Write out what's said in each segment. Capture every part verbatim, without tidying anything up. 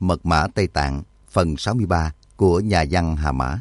Mật mã Tây Tạng, phần sáu mươi ba của nhà văn Hà Mã.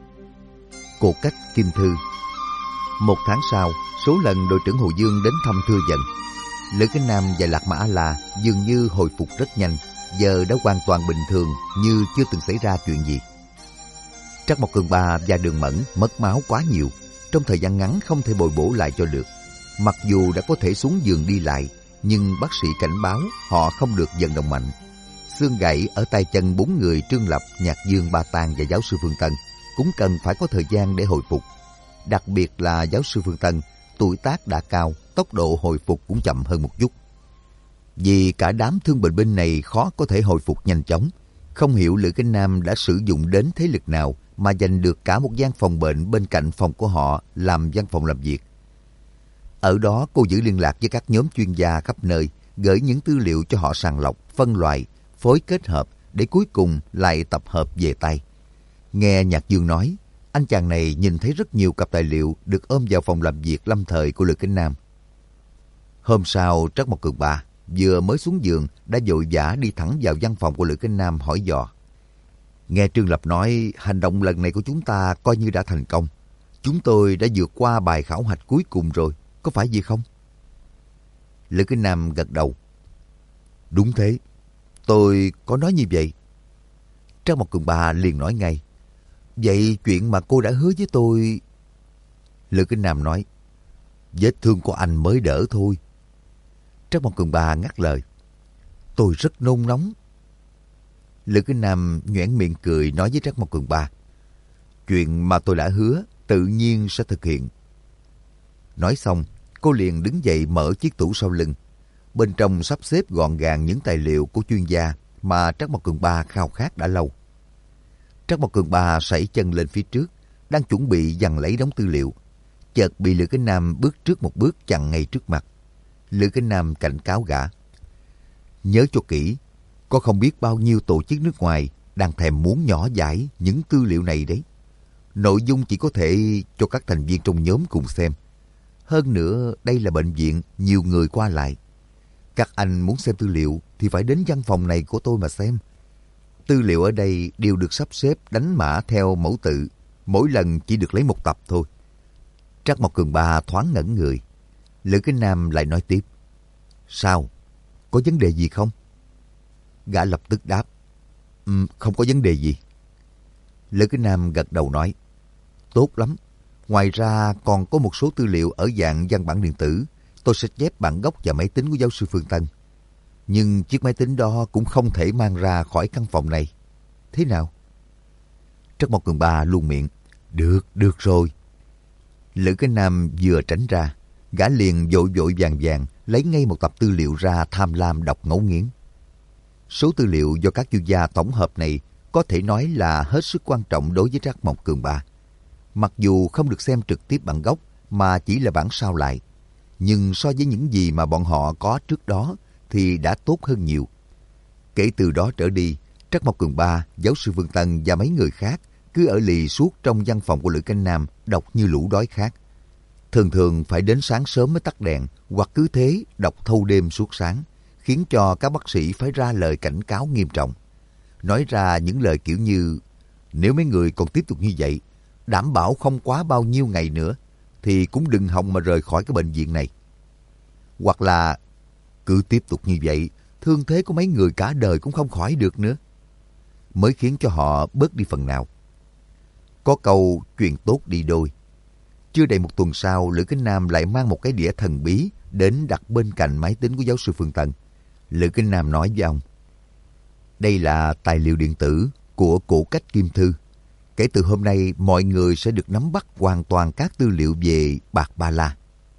Cột cách Kim Thư. Một tháng sau, số lần đội trưởng Hồ Dương đến thăm thưa dần. Lữ Kính Nam và Lạc Mã A-La dường như hồi phục rất nhanh, giờ đã hoàn toàn bình thường như chưa từng xảy ra chuyện gì. Trắc Mộc Cường Ba và Đường Mẫn mất máu quá nhiều, trong thời gian ngắn không thể bồi bổ lại cho được. Mặc dù đã có thể xuống giường đi lại, nhưng bác sĩ cảnh báo họ không được vận động mạnh. Xương gãy ở tay chân bốn người Trương Lập, Nhạc Dương, Ba Tàng và giáo sư Phương Tân cũng cần phải có thời gian để hồi phục. Đặc biệt là giáo sư Phương Tân, tuổi tác đã cao, tốc độ hồi phục cũng chậm hơn một chút. Vì cả đám thương bệnh binh này khó có thể hồi phục nhanh chóng, không hiểu Lữ Kính Nam đã sử dụng đến thế lực nào mà giành được cả một gian phòng bệnh bên cạnh phòng của họ làm văn phòng làm việc. Ở đó cô giữ liên lạc với các nhóm chuyên gia khắp nơi, gửi những tư liệu cho họ sàng lọc, phân loại, phối kết hợp để cuối cùng lại tập hợp về tay. Nghe Nhạc Dương nói, anh chàng này nhìn thấy rất nhiều cặp tài liệu được ôm vào phòng làm việc lâm thời của Lữ Kính Nam. Hôm sau, Trắc Mộc Cường Ba vừa mới xuống giường đã vội vã đi thẳng vào văn phòng của Lữ Kính Nam hỏi dò. Nghe Trương Lập nói hành động lần này của chúng ta coi như đã thành công. Chúng tôi đã vượt qua bài khảo hạch cuối cùng rồi, có phải gì không? Lữ Kính Nam gật đầu. Đúng thế, tôi có nói như vậy. Trắc Mộc Cường Ba liền nói ngay. Vậy chuyện mà cô đã hứa với tôi... Lữ Kính Nam nói. Vết thương của anh mới đỡ thôi. Trắc Mộc Cường Ba ngắt lời. Tôi rất nôn nóng. Lữ Kính Nam nhoẻn miệng cười nói với Trắc Mộc Cường Ba. Chuyện mà tôi đã hứa tự nhiên sẽ thực hiện. Nói xong, cô liền đứng dậy mở chiếc tủ sau lưng. Bên trong sắp xếp gọn gàng những tài liệu của chuyên gia mà Trắc Mộc Cường Ba khao khát đã lâu. Trắc Mộc Cường Ba sẩy chân lên phía trước, đang chuẩn bị giằng lấy đống tư liệu. Chợt bị Lữ Kính Nam bước trước một bước chặn ngay trước mặt. Lữ Kính Nam cảnh cáo gã. Nhớ cho kỹ, có không biết bao nhiêu tổ chức nước ngoài đang thèm muốn nhỏ giải những tư liệu này đấy. Nội dung chỉ có thể cho các thành viên trong nhóm cùng xem. Hơn nữa, đây là bệnh viện, nhiều người qua lại. Các anh muốn xem tư liệu thì phải đến văn phòng này của tôi mà xem. Tư liệu ở đây đều được sắp xếp đánh mã theo mẫu tự, mỗi lần chỉ được lấy một tập thôi. Trắc Mộc Cường Ba thoáng ngẩn người. Lữ Kính Nam lại nói tiếp. Sao? Có vấn đề gì không? Gã lập tức đáp. Um, không có vấn đề gì. Lữ Kính Nam gật đầu nói. Tốt lắm. Ngoài ra còn có một số tư liệu ở dạng văn bản điện tử. Tôi sẽ chép bản gốc và máy tính của giáo sư Phương Tân. Nhưng chiếc máy tính đó cũng không thể mang ra khỏi căn phòng này. Thế nào? Trắc Mộc Cường Ba luôn miệng. Được, được rồi. Lữ Kính Nam vừa tránh ra, gã liền vội vội vàng vàng lấy ngay một tập tư liệu ra tham lam đọc ngấu nghiến. Số tư liệu do các chuyên gia tổng hợp này có thể nói là hết sức quan trọng đối với Trắc Mộc Cường Ba. Mặc dù không được xem trực tiếp bản gốc mà chỉ là bản sao lại, nhưng so với những gì mà bọn họ có trước đó thì đã tốt hơn nhiều. Kể từ đó trở đi, Trắc Mộc Cường Ba, giáo sư Phương Tân và mấy người khác cứ ở lì suốt trong văn phòng của Lữ Kính Nam đọc như lũ đói khát. Thường thường phải đến sáng sớm mới tắt đèn, hoặc cứ thế đọc thâu đêm suốt sáng, khiến cho các bác sĩ phải ra lời cảnh cáo nghiêm trọng. Nói ra những lời kiểu như, nếu mấy người còn tiếp tục như vậy, đảm bảo không quá bao nhiêu ngày nữa, thì cũng đừng hòng mà rời khỏi cái bệnh viện này. Hoặc là, cứ tiếp tục như vậy, thương thế của mấy người cả đời cũng không khỏi được nữa. Mới khiến cho họ bớt đi phần nào. Có câu chuyện tốt đi đôi. Chưa đầy một tuần sau, Lữ Kính Nam lại mang một cái đĩa thần bí đến đặt bên cạnh máy tính của giáo sư Phương Tân. Lữ Kính Nam nói với ông. Đây là tài liệu điện tử của cổ cách Kim Thư. Kể từ hôm nay, mọi người sẽ được nắm bắt hoàn toàn các tư liệu về Bạc Ba La.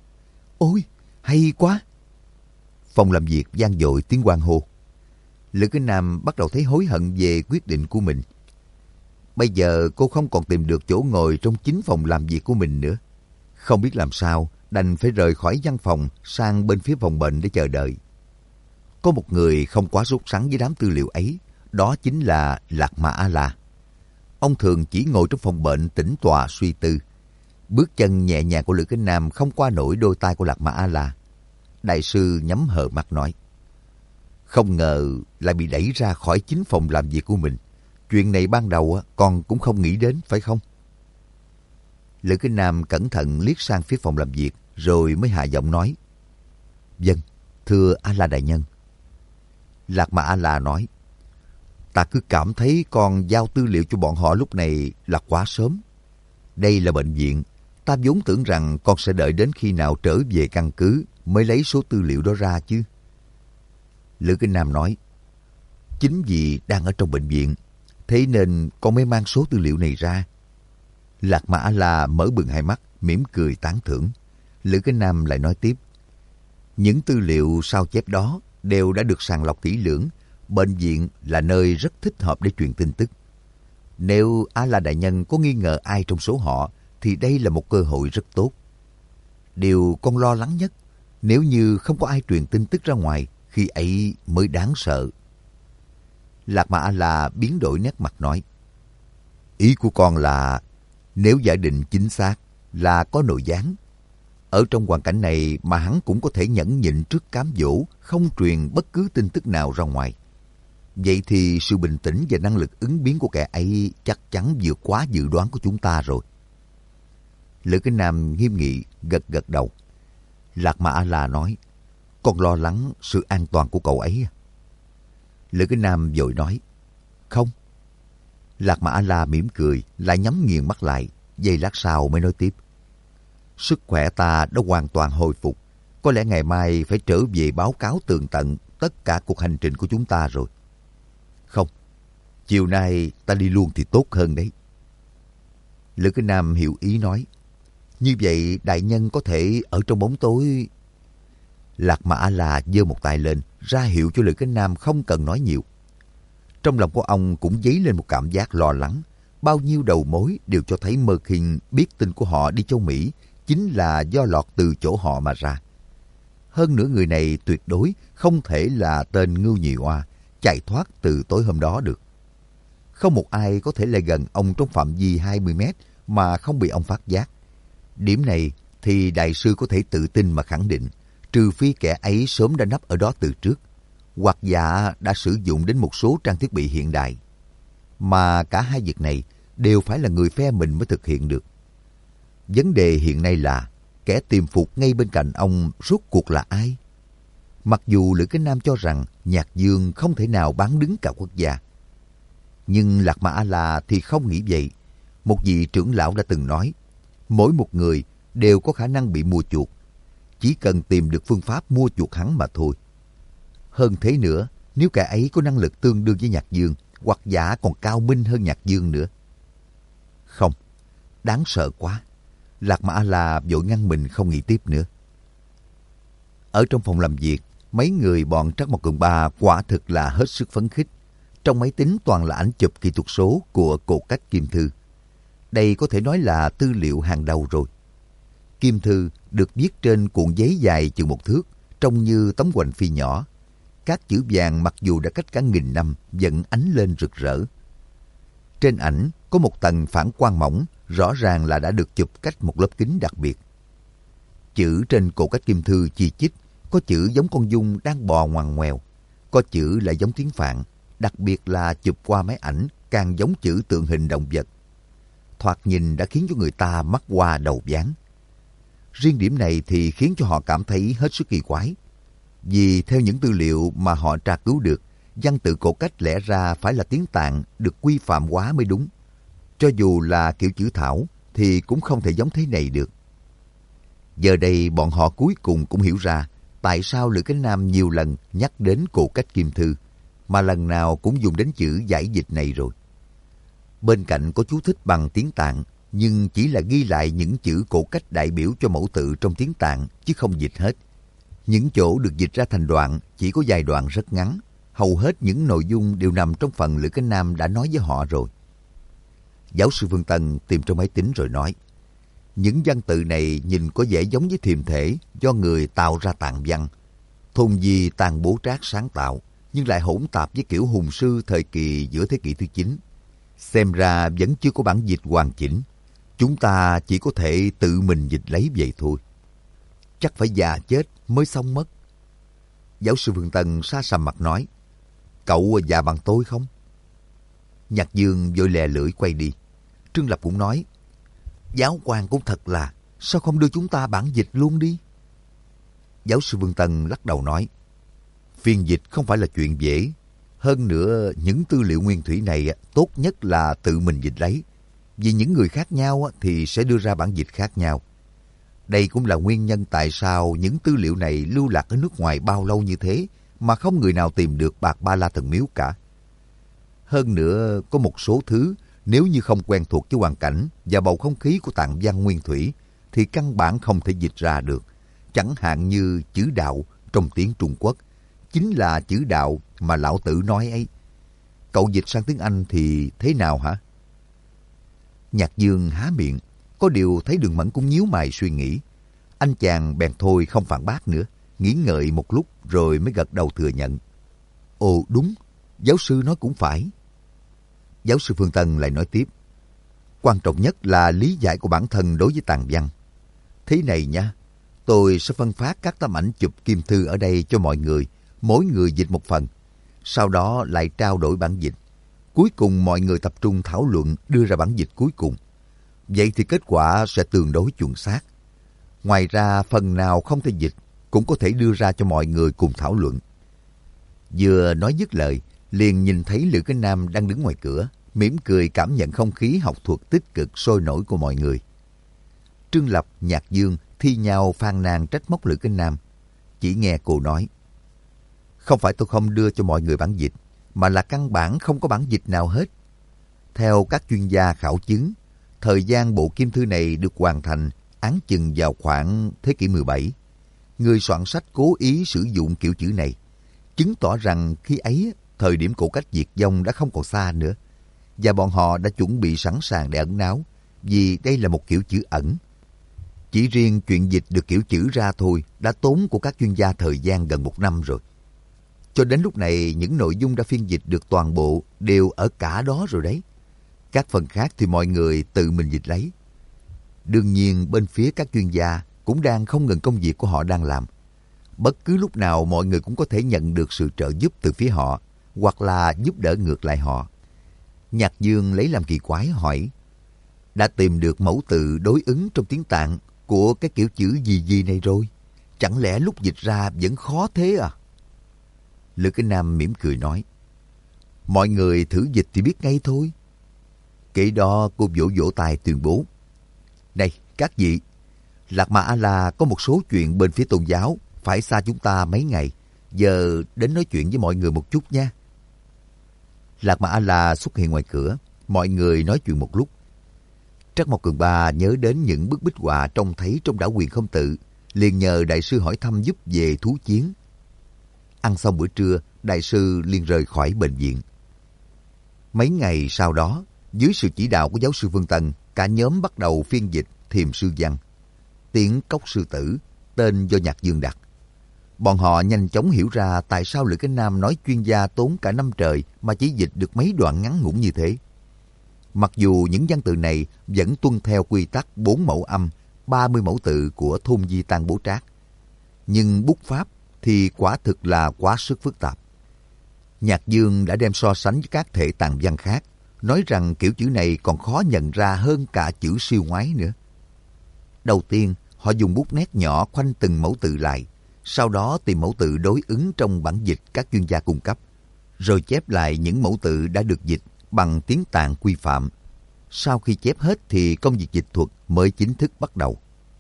Ôi, hay quá! Phòng làm việc vang dội tiếng hoan hô. Lữ Kính Nam bắt đầu thấy hối hận về quyết định của mình. Bây giờ cô không còn tìm được chỗ ngồi trong chính phòng làm việc của mình nữa. Không biết làm sao, đành phải rời khỏi văn phòng sang bên phía phòng bệnh để chờ đợi. Có một người không quá sốt sắng với đám tư liệu ấy, đó chính là Lạc Mã A-La. Ông thường chỉ ngồi trong phòng bệnh tĩnh tọa suy tư. Bước chân nhẹ nhàng của Lữ Kính Nam không qua nổi đôi tay của Lạc Mã A-La. Đại sư nhắm hờ mắt nói. Không ngờ lại bị đẩy ra khỏi chính phòng làm việc của mình. Chuyện này ban đầu con cũng không nghĩ đến, phải không? Lữ Kính Nam cẩn thận liếc sang phía phòng làm việc, rồi mới hạ giọng nói. Vâng, thưa A-la đại nhân. Lạc Mà A-la nói. Ta cứ cảm thấy con giao tư liệu cho bọn họ lúc này là quá sớm. Đây là bệnh viện. Ta vốn tưởng rằng con sẽ đợi đến khi nào trở về căn cứ mới lấy số tư liệu đó ra chứ. Lữ Kính Nam nói. Chính vì đang ở trong bệnh viện, thế nên con mới mang số tư liệu này ra. Lạc Mà A-la mở bừng hai mắt, mỉm cười tán thưởng. Lữ Kính Nam lại nói tiếp. Những tư liệu sao chép đó đều đã được sàng lọc kỹ lưỡng. Bệnh viện là nơi rất thích hợp để truyền tin tức. Nếu A-la đại nhân có nghi ngờ ai trong số họ, thì đây là một cơ hội rất tốt. Điều con lo lắng nhất, nếu như không có ai truyền tin tức ra ngoài, khi ấy mới đáng sợ. Lạc Mà A-la biến đổi nét mặt nói. Ý của con là, nếu giả định chính xác là có nội gián, ở trong hoàn cảnh này mà hắn cũng có thể nhẫn nhịn trước cám dỗ, không truyền bất cứ tin tức nào ra ngoài. Vậy thì sự bình tĩnh và năng lực ứng biến của kẻ ấy chắc chắn vượt quá dự đoán của chúng ta rồi. Lữ Kính Nam nghiêm nghị gật gật đầu. Lạc Mà A-la nói. Con lo lắng sự an toàn của cậu ấy. Lữ Kính Nam vội nói. Không. Lạc Mà A-la mỉm cười, lại nhắm nghiền mắt lại. Giây lát sau mới nói tiếp. Sức khỏe ta đã hoàn toàn hồi phục. Có lẽ ngày mai phải trở về báo cáo tường tận tất cả cuộc hành trình của chúng ta rồi. Không, chiều nay ta đi luôn thì tốt hơn đấy. Lữ Kính Nam hiểu ý nói. Như vậy đại nhân có thể ở trong bóng tối. Lạc Mà A-la giơ một tay lên, ra hiệu cho Lữ Kính Nam không cần nói nhiều. Trong lòng của ông cũng dấy lên một cảm giác lo lắng. Bao nhiêu đầu mối đều cho thấy Mơ Khinh biết tin của họ đi châu Mỹ chính là do lọt từ chỗ họ mà ra. Hơn nữa người này tuyệt đối không thể là tên Ngưu Nhị Oa chạy thoát từ tối hôm đó được. Không một ai có thể lại gần ông trong phạm vi hai mươi mét mà không bị ông phát giác. Điểm này thì đại sư có thể tự tin mà khẳng định, trừ phi kẻ ấy sớm đã nấp ở đó từ trước, hoặc giả đã sử dụng đến một số trang thiết bị hiện đại. Mà cả hai việc này đều phải là người phe mình mới thực hiện được. Vấn đề hiện nay là kẻ tiềm phục ngay bên cạnh ông rốt cuộc là ai? Mặc dù Lữ Kính Nam cho rằng Nhạc Dương không thể nào bán đứng cả quốc gia, nhưng Lạc Mà A-la thì không nghĩ vậy. Một vị trưởng lão đã từng nói, mỗi một người đều có khả năng bị mua chuộc, chỉ cần tìm được phương pháp mua chuộc hắn mà thôi. Hơn thế nữa, nếu kẻ ấy có năng lực tương đương với Nhạc Dương, hoặc giả còn cao minh hơn Nhạc Dương nữa. Không, đáng sợ quá. Lạc Mà A-la vội ngăn mình không nghĩ tiếp nữa. Ở trong phòng làm việc, mấy người bọn Trắc Mộc Cường Ba quả thực là hết sức phấn khích. Trong máy tính toàn là ảnh chụp kỹ thuật số của Cột Cách Kim Thư. Đây có thể nói là tư liệu hàng đầu rồi. Kim Thư được viết trên cuộn giấy dài chừng một thước, trông như tấm hoành phi nhỏ. Các chữ vàng mặc dù đã cách cả nghìn năm vẫn ánh lên rực rỡ. Trên ảnh có một tầng phản quang mỏng, rõ ràng là đã được chụp cách một lớp kính đặc biệt. Chữ trên Cột Cách Kim Thư chi chít, có chữ giống con giun đang bò ngoằn ngoèo, có chữ lại giống tiếng Phạn, đặc biệt là chụp qua máy ảnh càng giống chữ tượng hình động vật. Thoạt nhìn đã khiến cho người ta mắt hoa đầu váng. Riêng điểm này thì khiến cho họ cảm thấy hết sức kỳ quái. Vì theo những tư liệu mà họ tra cứu được, văn tự Cột Cách lẽ ra phải là tiếng Tạng được quy phạm hóa mới đúng. Cho dù là kiểu chữ thảo thì cũng không thể giống thế này được. Giờ đây bọn họ cuối cùng cũng hiểu ra tại sao Lữ Kính Nam nhiều lần nhắc đến Cột Cách Kim Thư, mà lần nào cũng dùng đến chữ giải dịch này rồi. Bên cạnh có chú thích bằng tiếng Tạng, nhưng chỉ là ghi lại những chữ Cột Cách đại biểu cho mẫu tự trong tiếng Tạng, chứ không dịch hết. Những chỗ được dịch ra thành đoạn chỉ có vài đoạn rất ngắn, hầu hết những nội dung đều nằm trong phần Lữ Kính Nam đã nói với họ rồi. Giáo sư Phương Tân tìm trong máy tính rồi nói, những văn tự này nhìn có vẻ giống với thiềm thể do người tạo ra tạng văn, thùng gì tàn bố trác sáng tạo, nhưng lại hỗn tạp với kiểu hùng sư thời kỳ giữa thế kỷ thứ chín. Xem ra vẫn chưa có bản dịch hoàn chỉnh. Chúng ta chỉ có thể tự mình dịch lấy vậy thôi. Chắc phải già chết mới xong mất. Giáo sư Phương Tân xa sầm mặt nói, cậu già bằng tôi không? Nhạc Dương vội lè lưỡi quay đi. Trương Lập cũng nói, giáo quan cũng thật là, sao không đưa chúng ta bản dịch luôn đi? Giáo sư Vương Tân lắc đầu nói, phiên dịch không phải là chuyện dễ. Hơn nữa, những tư liệu nguyên thủy này tốt nhất là tự mình dịch lấy. Vì những người khác nhau thì sẽ đưa ra bản dịch khác nhau. Đây cũng là nguyên nhân tại sao những tư liệu này lưu lạc ở nước ngoài bao lâu như thế mà không người nào tìm được Bạc Ba La Thần Miếu cả. Hơn nữa, có một số thứ nếu như không quen thuộc với hoàn cảnh và bầu không khí của tạng văn nguyên thủy thì căn bản không thể dịch ra được. Chẳng hạn như chữ đạo trong tiếng Trung Quốc chính là chữ đạo mà lão tử nói ấy. Cậu dịch sang tiếng Anh thì thế nào hả? Nhạc Dương há miệng, có điều thấy Đường Mẫn cũng nhíu mày suy nghĩ. Anh chàng bèn thôi không phản bác nữa, nghĩ ngợi một lúc rồi mới gật đầu thừa nhận. Ồ đúng, giáo sư nói cũng phải. Giáo sư Phương Tân lại nói tiếp. Quan trọng nhất là lý giải của bản thân đối với tạng văn. Thế này nha, tôi sẽ phân phát các tấm ảnh chụp kim thư ở đây cho mọi người, mỗi người dịch một phần. Sau đó lại trao đổi bản dịch. Cuối cùng mọi người tập trung thảo luận đưa ra bản dịch cuối cùng. Vậy thì kết quả sẽ tương đối chuẩn xác. Ngoài ra phần nào không thể dịch cũng có thể đưa ra cho mọi người cùng thảo luận. Vừa nói dứt lời, liền nhìn thấy Lữ Cái Nam đang đứng ngoài cửa, mỉm cười cảm nhận không khí học thuật tích cực sôi nổi của mọi người. Trương Lập, Nhạc Dương thi nhau phàn nàn trách móc Lữ Cái Nam. Chỉ nghe cô nói, không phải tôi không đưa cho mọi người bản dịch, mà là căn bản không có bản dịch nào hết. Theo các chuyên gia khảo chứng, thời gian bộ kim thư này được hoàn thành áng chừng vào khoảng thế kỷ mười bảy. Người soạn sách cố ý sử dụng kiểu chữ này, chứng tỏ rằng khi ấy thời điểm cổ cách diệt vong đã không còn xa nữa, và bọn họ đã chuẩn bị sẵn sàng để ẩn náu, vì đây là một kiểu chữ ẩn. Chỉ riêng chuyện dịch được kiểu chữ ra thôi đã tốn của các chuyên gia thời gian gần một năm rồi. Cho đến lúc này, những nội dung đã phiên dịch được toàn bộ đều ở cả đó rồi đấy. Các phần khác thì mọi người tự mình dịch lấy. Đương nhiên, bên phía các chuyên gia cũng đang không ngừng công việc của họ đang làm. Bất cứ lúc nào mọi người cũng có thể nhận được sự trợ giúp từ phía họ, hoặc là giúp đỡ ngược lại họ. Nhạc Dương lấy làm kỳ quái hỏi, đã tìm được mẫu tự đối ứng trong tiếng Tạng của cái kiểu chữ gì gì này rồi? Chẳng lẽ lúc dịch ra vẫn khó thế à? Lữ Cái Nam mỉm cười nói, mọi người thử dịch thì biết ngay thôi. Kể đó cô vỗ vỗ tay tuyên bố, này các vị, Lạc Ma A-la có một số chuyện bên phía tôn giáo phải xa chúng ta mấy ngày, giờ đến nói chuyện với mọi người một chút nha. Lạc Ma A-la xuất hiện ngoài cửa, mọi người nói chuyện một lúc. Trắc Mộc Cường Ba nhớ đến những bức bích họa trông thấy trong đảo Quyền Không Tự, liền nhờ đại sư hỏi thăm giúp về thú chiến. Ăn xong bữa trưa, đại sư liền rời khỏi bệnh viện. Mấy ngày sau đó, dưới sự chỉ đạo của giáo sư Vương Tân, cả nhóm bắt đầu phiên dịch Thiềm Sư Văn, Tiếng Cốc Sư Tử, tên do Nhạc Dương đặt. Bọn họ nhanh chóng hiểu ra tại sao Lữ Cái Nam nói chuyên gia tốn cả năm trời mà chỉ dịch được mấy đoạn ngắn ngủn như thế. Mặc dù những văn tự này vẫn tuân theo quy tắc bốn mẫu âm, ba mươi mẫu tự của Thôn Di Tăng Bố Trác, nhưng bút pháp thì quả thực là quá sức phức tạp. Nhạc Dương đã đem so sánh với các thể tạng văn khác, nói rằng kiểu chữ này còn khó nhận ra hơn cả chữ siêu ngoái nữa. Đầu tiên, họ dùng bút nét nhỏ khoanh từng mẫu tự lại, sau đó tìm mẫu tự đối ứng trong bản dịch các chuyên gia cung cấp, rồi chép lại những mẫu tự đã được dịch bằng tiếng Tạng quy phạm. Sau khi chép hết thì công việc dịch thuật mới chính thức bắt đầu.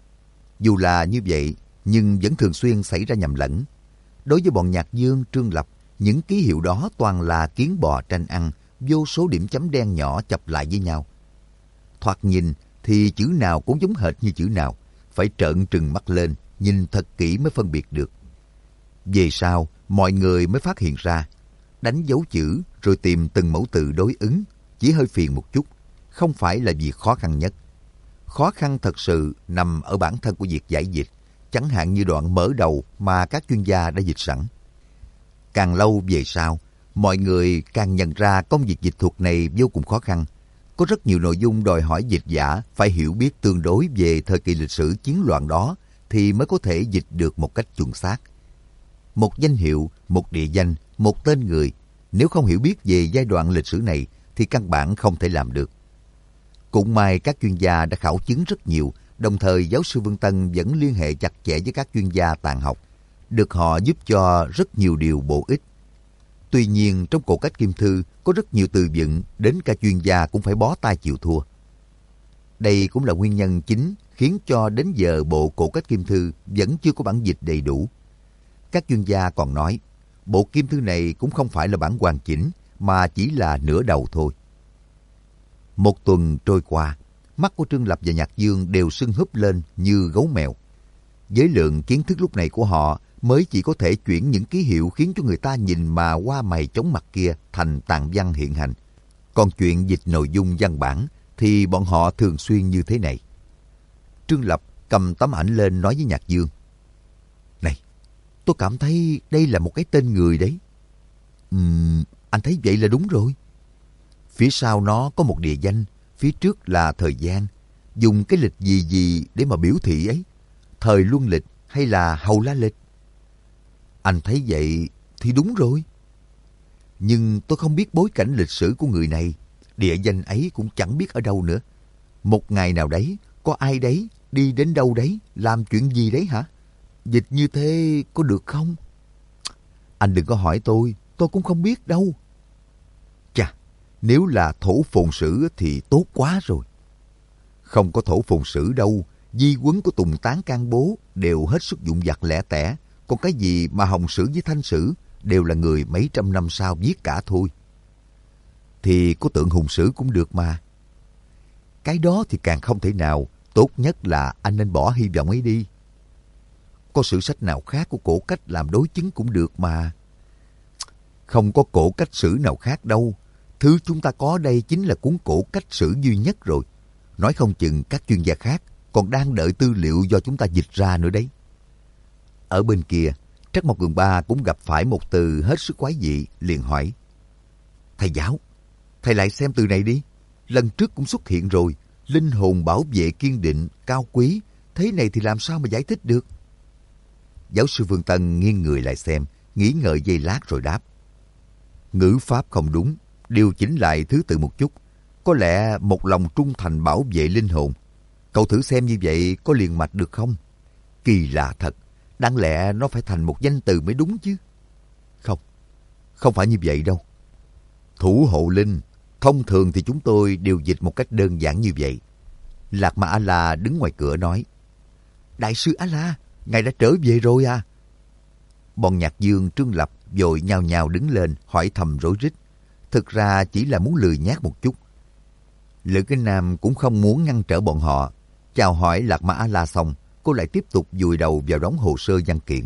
Dù là như vậy, nhưng vẫn thường xuyên xảy ra nhầm lẫn. Đối với bọn Nhạc Dương, Trương Lập, những ký hiệu đó toàn là kiến bò tranh ăn, vô số điểm chấm đen nhỏ chập lại với nhau. Thoạt nhìn thì chữ nào cũng giống hệt như chữ nào, phải trợn trừng mắt lên, nhìn thật kỹ mới phân biệt được. Về sau, mọi người mới phát hiện ra, đánh dấu chữ rồi tìm từng mẫu tự đối ứng chỉ hơi phiền một chút, không phải là việc khó khăn nhất. Khó khăn thật sự nằm ở bản thân của việc giải dịch, chẳng hạn như đoạn mở đầu mà các chuyên gia đã dịch sẵn. Càng lâu về sau, mọi người càng nhận ra công việc dịch thuật này vô cùng khó khăn. Có rất nhiều nội dung đòi hỏi dịch giả phải hiểu biết tương đối về thời kỳ lịch sử chiến loạn đó thì mới có thể dịch được một cách chuẩn xác. Một danh hiệu, một địa danh, một tên người, Nếu không hiểu biết về giai đoạn lịch sử này thì căn bản không thể làm được. Cũng may các chuyên gia đã khảo chứng rất nhiều, đồng thời giáo sư Vương Tân vẫn liên hệ chặt chẽ với các chuyên gia tàn học, được họ giúp cho rất nhiều điều bổ ích. Tuy nhiên, trong cổ cách kim thư có rất nhiều từ vựng đến cả chuyên gia cũng phải bó tay chịu thua. Đây cũng là nguyên nhân chính khiến cho đến giờ bộ cổ cách kim thư vẫn chưa có bản dịch đầy đủ. Các chuyên gia còn nói, bộ kim thư này cũng không phải là bản hoàn chỉnh, mà chỉ là nửa đầu thôi. Một tuần trôi qua, mắt của Trương Lập và Nhạc Dương đều sưng húp lên như gấu mèo. Với lượng kiến thức lúc này của họ mới chỉ có thể chuyển những ký hiệu khiến cho người ta nhìn mà qua mày chóng mặt kia thành tạng văn hiện hành. Còn chuyện dịch nội dung văn bản thì bọn họ thường xuyên như thế này. Trương Lập cầm tấm ảnh lên nói với Nhạc Dương. Này, tôi cảm thấy đây là một cái tên người đấy. Ừm, anh thấy vậy là đúng rồi. Phía sau nó có một địa danh, phía trước là thời gian. Dùng cái lịch gì gì để mà biểu thị ấy. Thời luân lịch hay là hầu la lịch? Anh thấy vậy thì đúng rồi. Nhưng tôi không biết bối cảnh lịch sử của người này. Địa danh ấy cũng chẳng biết ở đâu nữa. Một ngày nào đấy, có ai đấy, đi đến đâu đấy, làm chuyện gì đấy hả? Dịch như thế có được không? Anh đừng có hỏi tôi, tôi cũng không biết đâu. Chà, nếu là thổ phồn sử thì tốt quá rồi. Không có thổ phồn sử đâu, di huấn của Tùng Tán Can Bố đều hết sức dụng vặt lẻ tẻ. Còn cái gì mà Hồng Sử với Thanh Sử đều là người mấy trăm năm sau viết cả thôi. Thì có Tượng Hùng Sử cũng được mà. Cái đó thì càng không thể nào, tốt nhất là anh nên bỏ hy vọng ấy đi. Có sử sách nào khác của cổ cách làm đối chứng cũng được mà. Không có cổ cách sử nào khác đâu. Thứ chúng ta có đây chính là cuốn cổ cách sử duy nhất rồi. Nói không chừng các chuyên gia khác còn đang đợi tư liệu do chúng ta dịch ra nữa đấy. Ở bên kia, Trắc Mộc Cường Ba cũng gặp phải một từ hết sức quái dị, liền hỏi. Thầy giáo, thầy lại xem từ này đi. Lần trước cũng xuất hiện rồi. Linh hồn bảo vệ kiên định, cao quý. Thế này thì làm sao mà giải thích được? Giáo sư Vương Tân nghiêng người lại xem, nghĩ ngợi giây lát rồi đáp. Ngữ pháp không đúng, điều chỉnh lại thứ tự một chút. Có lẽ một lòng trung thành bảo vệ linh hồn. Cậu thử xem như vậy có liền mạch được không? Kỳ lạ thật, đáng lẽ nó phải thành một danh từ mới đúng chứ. Không, không phải như vậy đâu. Thủ hộ linh, thông thường thì chúng tôi đều dịch một cách đơn giản như vậy. Lạc Ma A-la đứng ngoài cửa nói. Đại sư A-la, ngài đã trở về rồi à? Bọn Nhạc Dương, Trương Lập vội nhao nhao đứng lên hỏi thầm rối rít. Thực ra chỉ là muốn lười nhác một chút. Lữ Kinh Nam cũng không muốn ngăn trở bọn họ. Chào hỏi Lạc Ma A-la xong, cô lại tiếp tục vùi đầu vào đống hồ sơ văn kiện.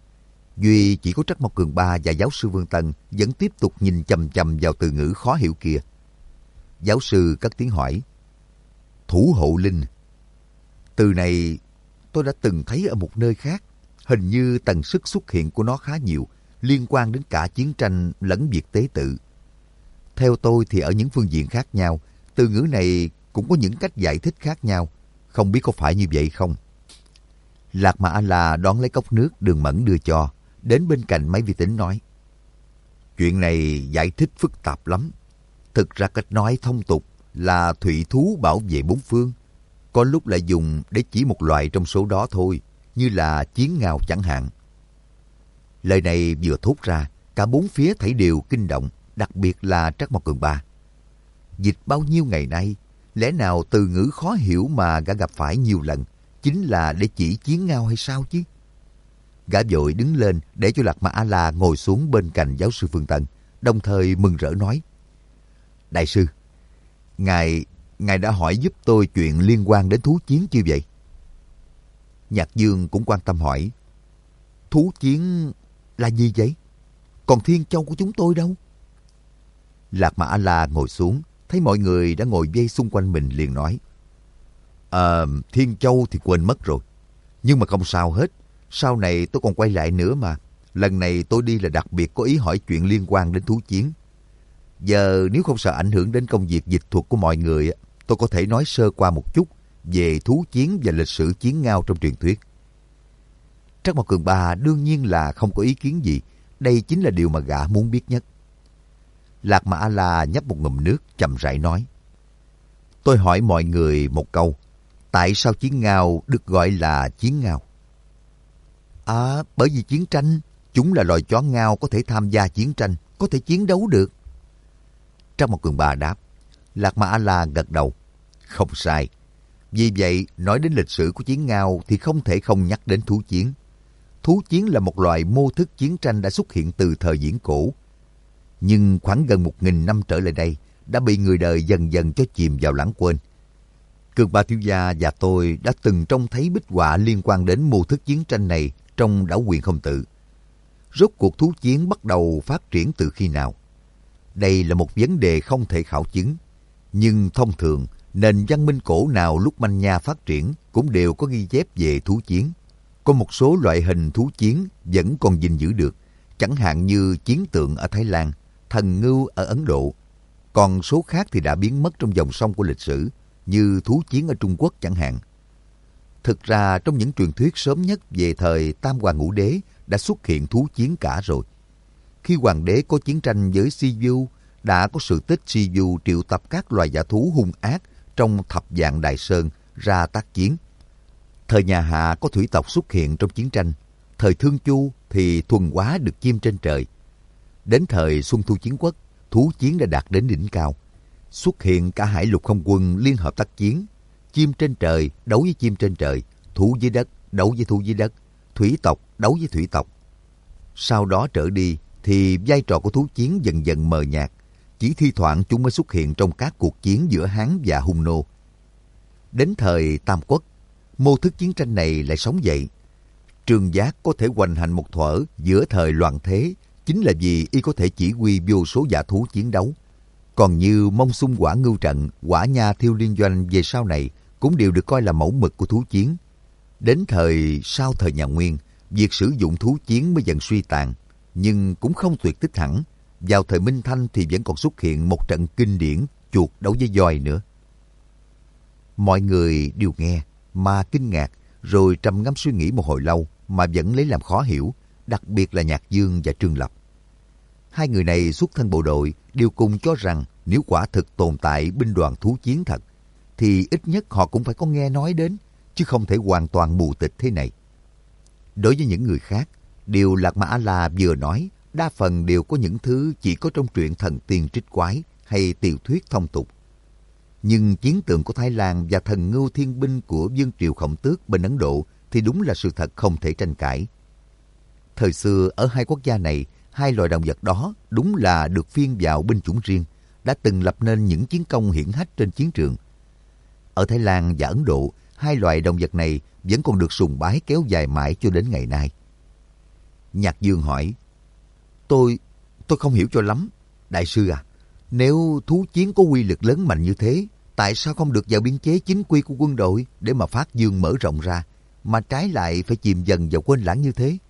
Duy chỉ có Trắc Mộc Cường Ba và giáo sư Vương Tân vẫn tiếp tục nhìn chằm chằm vào từ ngữ khó hiểu kia. Giáo sư cất tiếng hỏi. Thủ hộ linh. Từ này tôi đã từng thấy ở một nơi khác. Hình như tần suất xuất hiện của nó khá nhiều, liên quan đến cả chiến tranh lẫn việc tế tự. Theo tôi thì ở những phương diện khác nhau, từ ngữ này cũng có những cách giải thích khác nhau. Không biết có phải như vậy không? Lạc Ma A-la đón lấy cốc nước Đường Mẫn đưa cho, đến bên cạnh máy vi tính nói. Chuyện này giải thích phức tạp lắm. Thực ra cách nói thông tục là thủy thú bảo vệ bốn phương. Có lúc lại dùng để chỉ một loại trong số đó thôi, như là chiến ngao chẳng hạn. Lời này vừa thốt ra, cả bốn phía thảy đều kinh động, đặc biệt là Trắc Mộc Cường Ba. Dịch bao nhiêu ngày nay, lẽ nào từ ngữ khó hiểu mà gã gặp phải nhiều lần, chính là để chỉ chiến ngao hay sao chứ? Gã vội đứng lên để cho Lạc Ma A-la ngồi xuống bên cạnh giáo sư Phương Tân, đồng thời mừng rỡ nói. Đại sư, ngài, ngài đã hỏi giúp tôi chuyện liên quan đến thú chiến chưa vậy? Nhạc Dương cũng quan tâm hỏi. Thú chiến là gì vậy? Còn Thiên Châu của chúng tôi đâu? Lạc Ma A-la ngồi xuống, thấy mọi người đã ngồi vây xung quanh mình liền nói. Ờ, Thiên Châu thì quên mất rồi. Nhưng mà không sao hết. Sau này tôi còn quay lại nữa mà. Lần này tôi đi là đặc biệt có ý hỏi chuyện liên quan đến thú chiến. Giờ nếu không sợ ảnh hưởng đến công việc dịch thuật của mọi người, tôi có thể nói sơ qua một chút về thú chiến và lịch sử chiến ngao trong truyền thuyết. Trắc Mộc Cường Ba đương nhiên là không có ý kiến gì. Đây chính là điều mà gã muốn biết nhất. Lạc Mà A-la nhấp một ngụm nước chậm rãi nói. Tôi hỏi mọi người một câu, tại sao chiến ngao được gọi là chiến ngao? À, bởi vì chiến tranh, chúng là loài chó ngao có thể tham gia chiến tranh, có thể chiến đấu được. Trang một Cường Ba đáp. Lạc Mà A-la gật đầu. Không sai. Vì vậy, nói đến lịch sử của chiến ngao thì không thể không nhắc đến thú chiến. Thú chiến là một loại mô thức chiến tranh đã xuất hiện từ thời viễn cổ. Nhưng khoảng gần một nghìn năm trở lại đây, đã bị người đời dần dần cho chìm vào lãng quên. Cường Ba thiếu gia và tôi đã từng trông thấy bích họa liên quan đến mô thức chiến tranh này trong Đảo Quyền Không Tự. Rốt cuộc thú chiến bắt đầu phát triển từ khi nào? Đây là một vấn đề không thể khảo chứng. Nhưng thông thường, nền văn minh cổ nào lúc manh nha phát triển cũng đều có ghi chép về thú chiến. Có một số loại hình thú chiến vẫn còn gìn giữ được, chẳng hạn như chiến tượng ở Thái Lan, thần ngưu ở Ấn Độ. Còn số khác thì đã biến mất trong dòng sông của lịch sử, như thú chiến ở Trung Quốc chẳng hạn. Thực ra trong những truyền thuyết sớm nhất về thời Tam Hoàng Ngũ Đế đã xuất hiện thú chiến cả rồi. Khi hoàng đế có chiến tranh với Si Vu, đã có sự tích Si Vu triệu tập các loài dã thú hung ác trong thập vạn Đại Sơn ra tác chiến. Thời nhà Hạ có thủy tộc xuất hiện trong chiến tranh. Thời Thương Chu thì thuần hóa được chim trên trời. Đến thời Xuân Thu Chiến Quốc, thú chiến đã đạt đến đỉnh cao. Xuất hiện cả hải lục không quân liên hợp tác chiến. Chim trên trời đấu với chim trên trời, thú dưới đất đấu với thú dưới đất, thủy tộc đấu với thủy tộc. Sau đó trở đi thì vai trò của thú chiến dần dần mờ nhạt. Chỉ thi thoảng chúng mới xuất hiện trong các cuộc chiến giữa Hán và Hung Nô. Đến thời Tam Quốc, mô thức chiến tranh này lại sống dậy. Trương Giác có thể hoành hành một thuở giữa thời loạn thế chính là vì y có thể chỉ huy vô số dã thú chiến đấu. Còn như Mông Xung Hỏa Ngưu Trận, Hỏa Nha Thiêu Liên Doanh về sau này cũng đều được coi là mẫu mực của thú chiến. Đến thời sau thời nhà Nguyên, việc sử dụng thú chiến mới dần suy tàn, nhưng cũng không tuyệt tích hẳn. Vào thời Minh Thanh thì vẫn còn xuất hiện một trận kinh điển chuột đấu với voi nữa. Mọi người đều nghe mà kinh ngạc, rồi trầm ngâm suy nghĩ một hồi lâu mà vẫn lấy làm khó hiểu, đặc biệt là Nhạc Dương và Trương Lập. Hai người này xuất thân bộ đội đều cùng cho rằng nếu quả thực tồn tại binh đoàn thú chiến thật, thì ít nhất họ cũng phải có nghe nói đến, chứ không thể hoàn toàn mù tịch thế này. Đối với những người khác, điều Lạc Mà A-la vừa nói đa phần đều có những thứ chỉ có trong truyện thần tiên trích quái hay tiểu thuyết thông tục. Nhưng chiến tượng của Thái Lan và thần ngưu thiên binh của Vương triều Khổng Tước bên Ấn Độ thì đúng là sự thật không thể tranh cãi. Thời xưa ở hai quốc gia này, hai loài động vật đó đúng là được phiên vào binh chủng riêng, đã từng lập nên những chiến công hiển hách trên chiến trường. Ở Thái Lan và Ấn Độ, hai loài động vật này vẫn còn được sùng bái kéo dài mãi cho đến ngày nay. Nhạc Dương hỏi, Tôi, tôi không hiểu cho lắm. Đại sư à, nếu thú chiến có uy lực lớn mạnh như thế, tại sao không được vào biên chế chính quy của quân đội để mà phát dương mở rộng ra, mà trái lại phải chìm dần vào quên lãng như thế?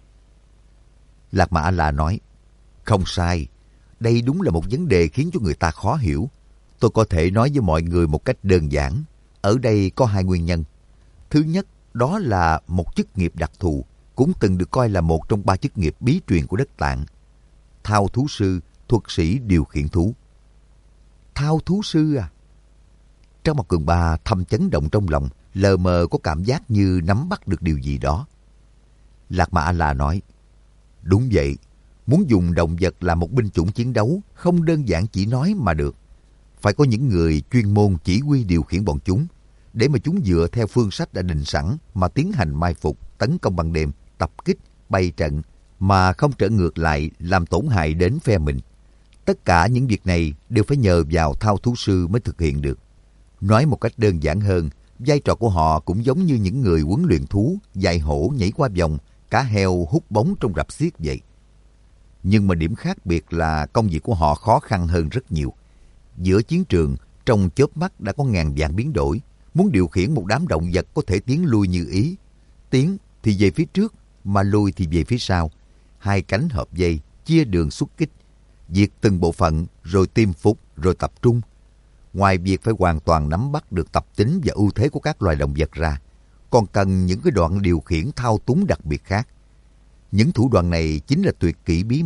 Lạc Mà A-la nói, không sai, đây đúng là một vấn đề khiến cho người ta khó hiểu. Tôi có thể nói với mọi người một cách đơn giản. Ở đây có hai nguyên nhân. Thứ nhất, đó là một chức nghiệp đặc thù, cũng từng được coi là một trong ba chức nghiệp bí truyền của đất Tạng. Thao thú sư, thuật sĩ điều khiển thú. Thao thú sư à? Trang Mặt Cường Ba thầm chấn động trong lòng, lờ mờ có cảm giác như nắm bắt được điều gì đó. Lạc Mà A-la nói, đúng vậy, muốn dùng động vật làm một binh chủng chiến đấu không đơn giản chỉ nói mà được. Phải có những người chuyên môn chỉ huy điều khiển bọn chúng, để mà chúng dựa theo phương sách đã định sẵn mà tiến hành mai phục, tấn công ban đêm, tập kích, bày trận, mà không trở ngược lại làm tổn hại đến phe mình. Tất cả những việc này đều phải nhờ vào thao thú sư mới thực hiện được. Nói một cách đơn giản hơn, vai trò của họ cũng giống như những người huấn luyện thú, dạy hổ nhảy qua vòng, cá heo hút bóng trong rạp xiếc vậy. Nhưng mà điểm khác biệt là công việc của họ khó khăn hơn rất nhiều. Giữa chiến trường, trong chớp mắt đã có ngàn vạn biến đổi. Muốn điều khiển một đám động vật có thể tiến lui như ý. Tiến thì về phía trước, mà lui thì về phía sau. Hai cánh hợp dây, chia đường xuất kích. Diệt từng bộ phận, rồi tiêm phục, rồi tập trung. Ngoài việc phải hoàn toàn nắm bắt được tập tính và ưu thế của các loài động vật ra, còn cần những cái đoạn điều khiển thao túng đặc biệt khác. Những thủ đoạn này chính là tuyệt kỹ bí mật,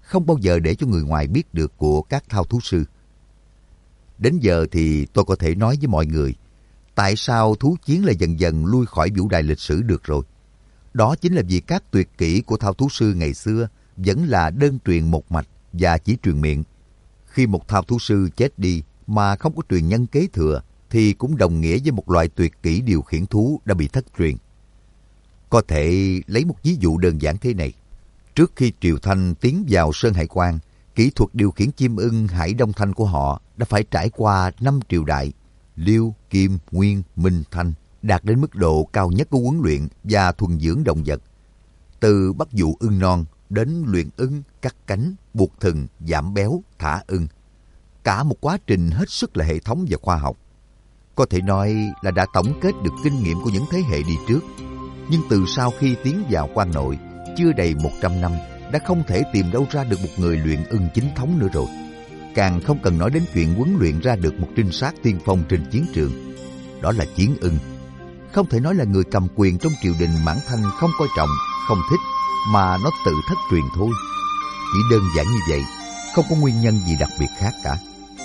không bao giờ để cho người ngoài biết được của các thao thú sư. Đến giờ thì tôi có thể nói với mọi người, tại sao thú chiến lại dần dần lui khỏi vũ đài lịch sử được rồi. Đó chính là vì các tuyệt kỹ của thao thú sư ngày xưa vẫn là đơn truyền một mạch và chỉ truyền miệng. Khi một thao thú sư chết đi mà không có truyền nhân kế thừa, thì cũng đồng nghĩa với một loại tuyệt kỹ điều khiển thú đã bị thất truyền. Có thể lấy một ví dụ đơn giản thế này. Trước khi Triều Thanh tiến vào Sơn Hải Quan, kỹ thuật điều khiển chim ưng Hải Đông Thanh của họ đã phải trải qua năm triều đại, Liêu, Kim, Nguyên, Minh, Thanh, đạt đến mức độ cao nhất của huấn luyện và thuần dưỡng động vật. Từ bắt dụ ưng non đến luyện ưng, cắt cánh, buộc thừng, giảm béo, thả ưng. Cả một quá trình hết sức là hệ thống và khoa học. Có thể nói là đã tổng kết được kinh nghiệm của những thế hệ đi trước. Nhưng từ sau khi tiến vào quan nội, chưa đầy một trăm năm, đã không thể tìm đâu ra được một người luyện ưng chính thống nữa rồi. Càng không cần nói đến chuyện huấn luyện ra được một trinh sát tiên phong trên chiến trường. Đó là chiến ưng. Không thể nói là người cầm quyền trong triều đình Mãn Thanh không coi trọng, không thích, mà nó tự thất truyền thôi. Chỉ đơn giản như vậy, không có nguyên nhân gì đặc biệt khác cả.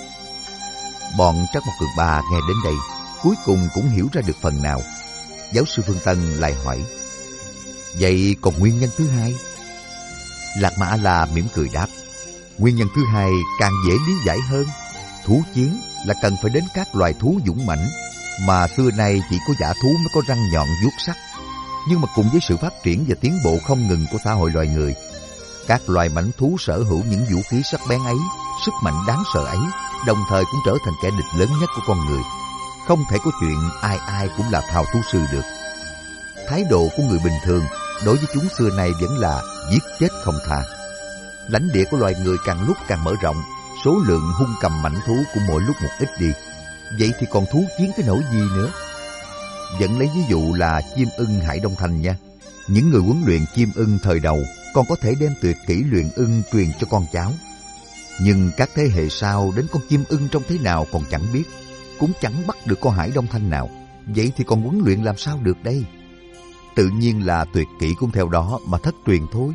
Bọn Trắc Mộc Cường Ba nghe đến đây, cuối cùng cũng hiểu ra được phần nào. Giáo sư Phương Tân lại hỏi, vậy còn nguyên nhân thứ hai? Lạc Ma A-la mỉm cười đáp, nguyên nhân thứ hai càng dễ lý giải hơn. Thú chiến là cần phải đến các loài thú dũng mãnh, mà xưa nay chỉ có dã thú mới có răng nhọn vuốt sắc. Nhưng mà cùng với sự phát triển và tiến bộ không ngừng của xã hội loài người, các loài mãnh thú sở hữu những vũ khí sắc bén ấy, sức mạnh đáng sợ ấy, đồng thời cũng trở thành kẻ địch lớn nhất của con người. Không thể có chuyện ai ai cũng là thao thú sư được. Thái độ của người bình thường đối với chúng xưa nay vẫn là giết chết không tha. Lãnh địa của loài người càng lúc càng mở rộng, số lượng hung cầm mãnh thú cũng mỗi lúc một ít đi. Vậy thì còn thú chiến cái nỗi gì nữa? Vẫn lấy ví dụ là chim ưng Hải Đông Thanh nha. Những người huấn luyện chim ưng thời đầu còn có thể đem tuyệt kỹ luyện ưng truyền cho con cháu. Nhưng các thế hệ sau đến con chim ưng trông thế nào còn chẳng biết, cũng chẳng bắt được con Hải Đông Thanh nào. Vậy thì còn huấn luyện làm sao được đây? Tự nhiên là tuyệt kỹ cũng theo đó mà thất truyền thôi.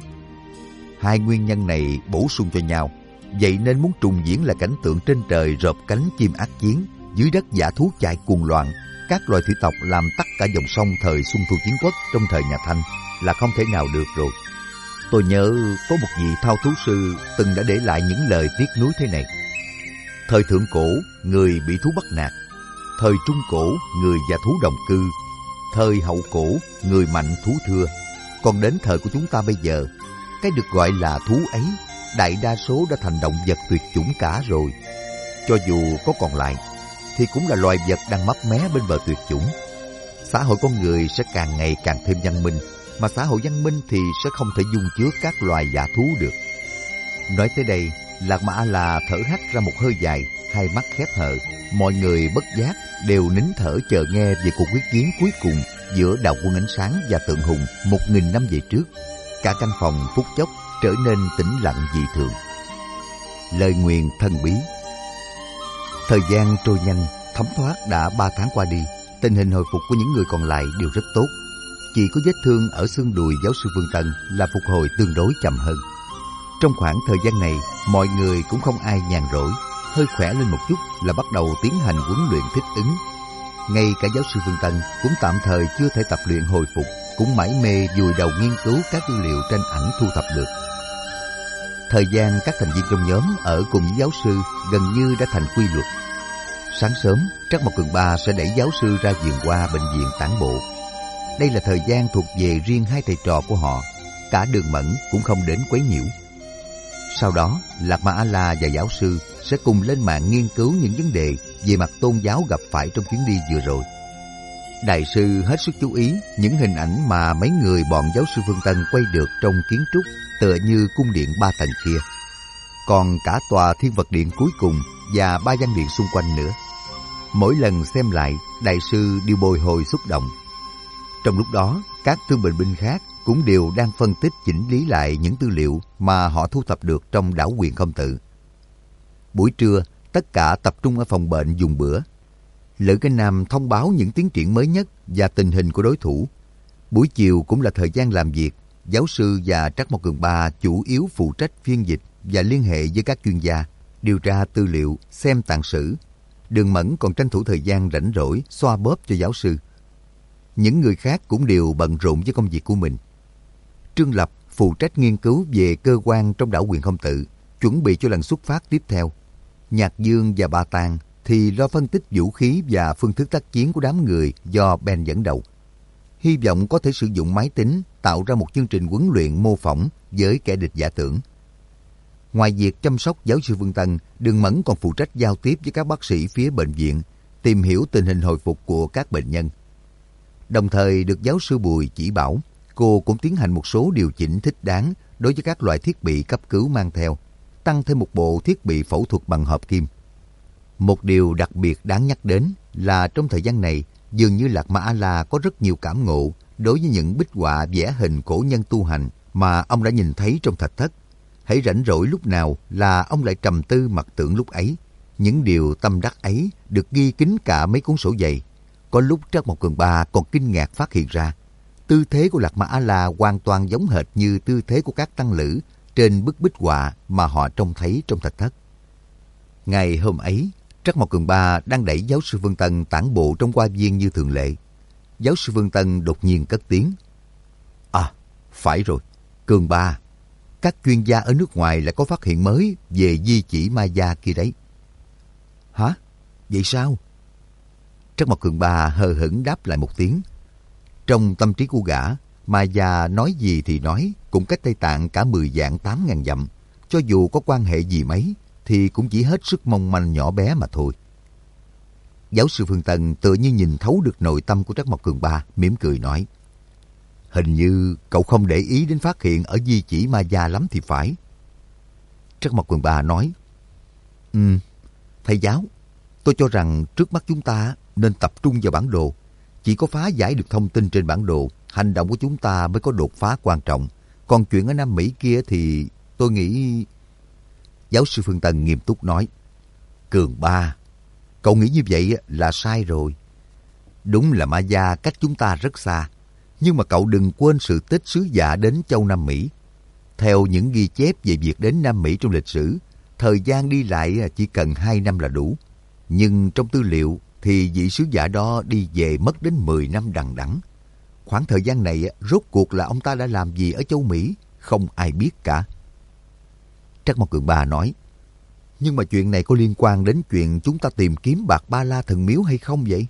Hai nguyên nhân này bổ sung cho nhau, vậy nên muốn trùng diễn là cảnh tượng trên trời rợp cánh chim ác chiến, dưới đất dã thú chạy cuồng loạn, các loài thủy tộc làm tắt cả dòng sông thời Xuân Thu Chiến Quốc trong thời nhà Thanh là không thể nào được rồi. Tôi nhớ có một vị thao thú sư từng đã để lại những lời tiếc nuối thế này. Thời thượng cổ, người bị thú bắt nạt. Thời trung cổ, người và thú đồng cư. Thời hậu cổ, người mạnh thú thưa. Còn đến thời của chúng ta bây giờ, cái được gọi là thú ấy, đại đa số đã thành động vật tuyệt chủng cả rồi. Cho dù có còn lại, thì cũng là loài vật đang mấp mé bên bờ tuyệt chủng. Xã hội con người sẽ càng ngày càng thêm văn minh, mà xã hội văn minh thì sẽ không thể dung chứa các loài dã thú được. Nói tới đây, Lạc Ma A-la thở hắt ra một hơi dài, hai mắt khép hờ. Mọi người bất giác đều nín thở chờ nghe về cuộc quyết chiến cuối cùng giữa đạo quân ánh sáng và tượng hùng một nghìn năm về trước. Cả căn phòng phút chốc trở nên tĩnh lặng dị thường. Lời nguyền thần bí. Thời gian trôi nhanh, thấm thoát đã ba tháng qua đi. Tình hình hồi phục của những người còn lại đều rất tốt. Chỉ có vết thương ở xương đùi giáo sư Phương Tân là phục hồi tương đối chậm hơn. Trong khoảng thời gian này, mọi người cũng không ai nhàn rỗi, hơi khỏe lên một chút là bắt đầu tiến hành huấn luyện thích ứng. Ngay cả giáo sư Phương Tân cũng tạm thời chưa thể tập luyện hồi phục, cũng mải mê vùi đầu nghiên cứu các tư liệu tranh ảnh thu thập được. Thời gian các thành viên trong nhóm ở cùng với giáo sư gần như đã thành quy luật. Sáng sớm, Trắc Mộc Cường Ba sẽ đẩy giáo sư ra vườn hoa bệnh viện tản bộ. Đây là thời gian thuộc về riêng hai thầy trò của họ, cả Đường Mẫn cũng không đến quấy nhiễu. Sau đó, Lạc Ma A-la và giáo sư sẽ cùng lên mạng nghiên cứu những vấn đề về mặt tôn giáo gặp phải trong chuyến đi vừa rồi. Đại sư hết sức chú ý những hình ảnh mà mấy người bọn giáo sư Phương Tân quay được trong kiến trúc tựa như cung điện ba tầng kia. Còn cả tòa thiên vật điện cuối cùng và ba văn điện xung quanh nữa. Mỗi lần xem lại, đại sư đều bồi hồi xúc động. Trong lúc đó, các thương bệnh binh khác cũng đều đang phân tích chỉnh lý lại những tư liệu mà họ thu thập được trong đảo Huyền Không Tự. Buổi trưa, tất cả tập trung ở phòng bệnh dùng bữa. Lữ Cái Nam thông báo những tiến triển mới nhất và tình hình của đối thủ. Buổi chiều cũng là thời gian làm việc, giáo sư và Trắc Mộc Cường Ba chủ yếu phụ trách phiên dịch và liên hệ với các chuyên gia, điều tra tư liệu, xem tạng sử. Đường Mẫn còn tranh thủ thời gian rảnh rỗi xoa bóp cho giáo sư. Những người khác cũng đều bận rộn với công việc của mình. Trương Lập phụ trách nghiên cứu về cơ quan trong đảo Quyền Không Tự, chuẩn bị cho lần xuất phát tiếp theo. Nhạc Dương và Ba Tàng thì lo phân tích vũ khí và phương thức tác chiến của đám người do Ben dẫn đầu. Hy vọng có thể sử dụng máy tính tạo ra một chương trình huấn luyện mô phỏng với kẻ địch giả tưởng. Ngoài việc chăm sóc giáo sư Vương Tân, Đường Mẫn còn phụ trách giao tiếp với các bác sĩ phía bệnh viện, tìm hiểu tình hình hồi phục của các bệnh nhân. Đồng thời được giáo sư Bùi chỉ bảo, cô cũng tiến hành một số điều chỉnh thích đáng đối với các loại thiết bị cấp cứu mang theo, tăng thêm một bộ thiết bị phẫu thuật bằng hợp kim. Một điều đặc biệt đáng nhắc đến là trong thời gian này, dường như Lạc Ma A-la có rất nhiều cảm ngộ đối với những bích họa vẽ hình cổ nhân tu hành mà ông đã nhìn thấy trong thạch thất. Hãy rảnh rỗi lúc nào là ông lại trầm tư mặc tưởng lúc ấy. Những điều tâm đắc ấy được ghi kín cả mấy cuốn sổ dày. Có lúc Trắc Mộc Cường Ba còn kinh ngạc phát hiện ra, tư thế của Lạc Ma A-la hoàn toàn giống hệt như tư thế của các tăng lữ trên bức bích họa mà họ trông thấy trong thạch thất. Ngày hôm ấy, Trắc Mộc Cường Ba đang đẩy giáo sư Vương Tân tản bộ trong hoa viên như thường lệ. Giáo sư Vương Tân đột nhiên cất tiếng. À, phải rồi, Cường Ba, các chuyên gia ở nước ngoài lại có phát hiện mới về di chỉ Maya kia đấy. Hả? Vậy sao? Trắc Mộc Cường Ba hờ hững đáp lại một tiếng. Trong tâm trí của gã, Maya nói gì thì nói, cũng cách Tây Tạng cả mười vạn tám ngàn dặm. Cho dù có quan hệ gì mấy, thì cũng chỉ hết sức mong manh nhỏ bé mà thôi. Giáo sư Phương Tân tựa như nhìn thấu được nội tâm của Trắc Mộc Cường Ba, mỉm cười nói. Hình như cậu không để ý đến phát hiện ở di chỉ Maya lắm thì phải. Trắc Mộc Cường Ba nói. Ừ, thầy giáo, tôi cho rằng trước mắt chúng ta nên tập trung vào bản đồ. Chỉ có phá giải được thông tin trên bản đồ, hành động của chúng ta mới có đột phá quan trọng. Còn chuyện ở Nam Mỹ kia thì tôi nghĩ... Giáo sư Phương Tân nghiêm túc nói. Cường Ba, cậu nghĩ như vậy là sai rồi. Đúng là Maya cách chúng ta rất xa. Nhưng mà cậu đừng quên sự tích sứ giả đến châu Nam Mỹ. Theo những ghi chép về việc đến Nam Mỹ trong lịch sử, thời gian đi lại chỉ cần hai năm là đủ. Nhưng trong tư liệu thì vị sứ giả đó đi về mất đến mười năm đằng đẵng. Khoảng thời gian này rốt cuộc là ông ta đã làm gì ở châu Mỹ, không ai biết cả. Trắc Mộc Cường Ba nói, nhưng mà chuyện này có liên quan đến chuyện chúng ta tìm kiếm Bạc Ba La Thần Miếu hay không vậy?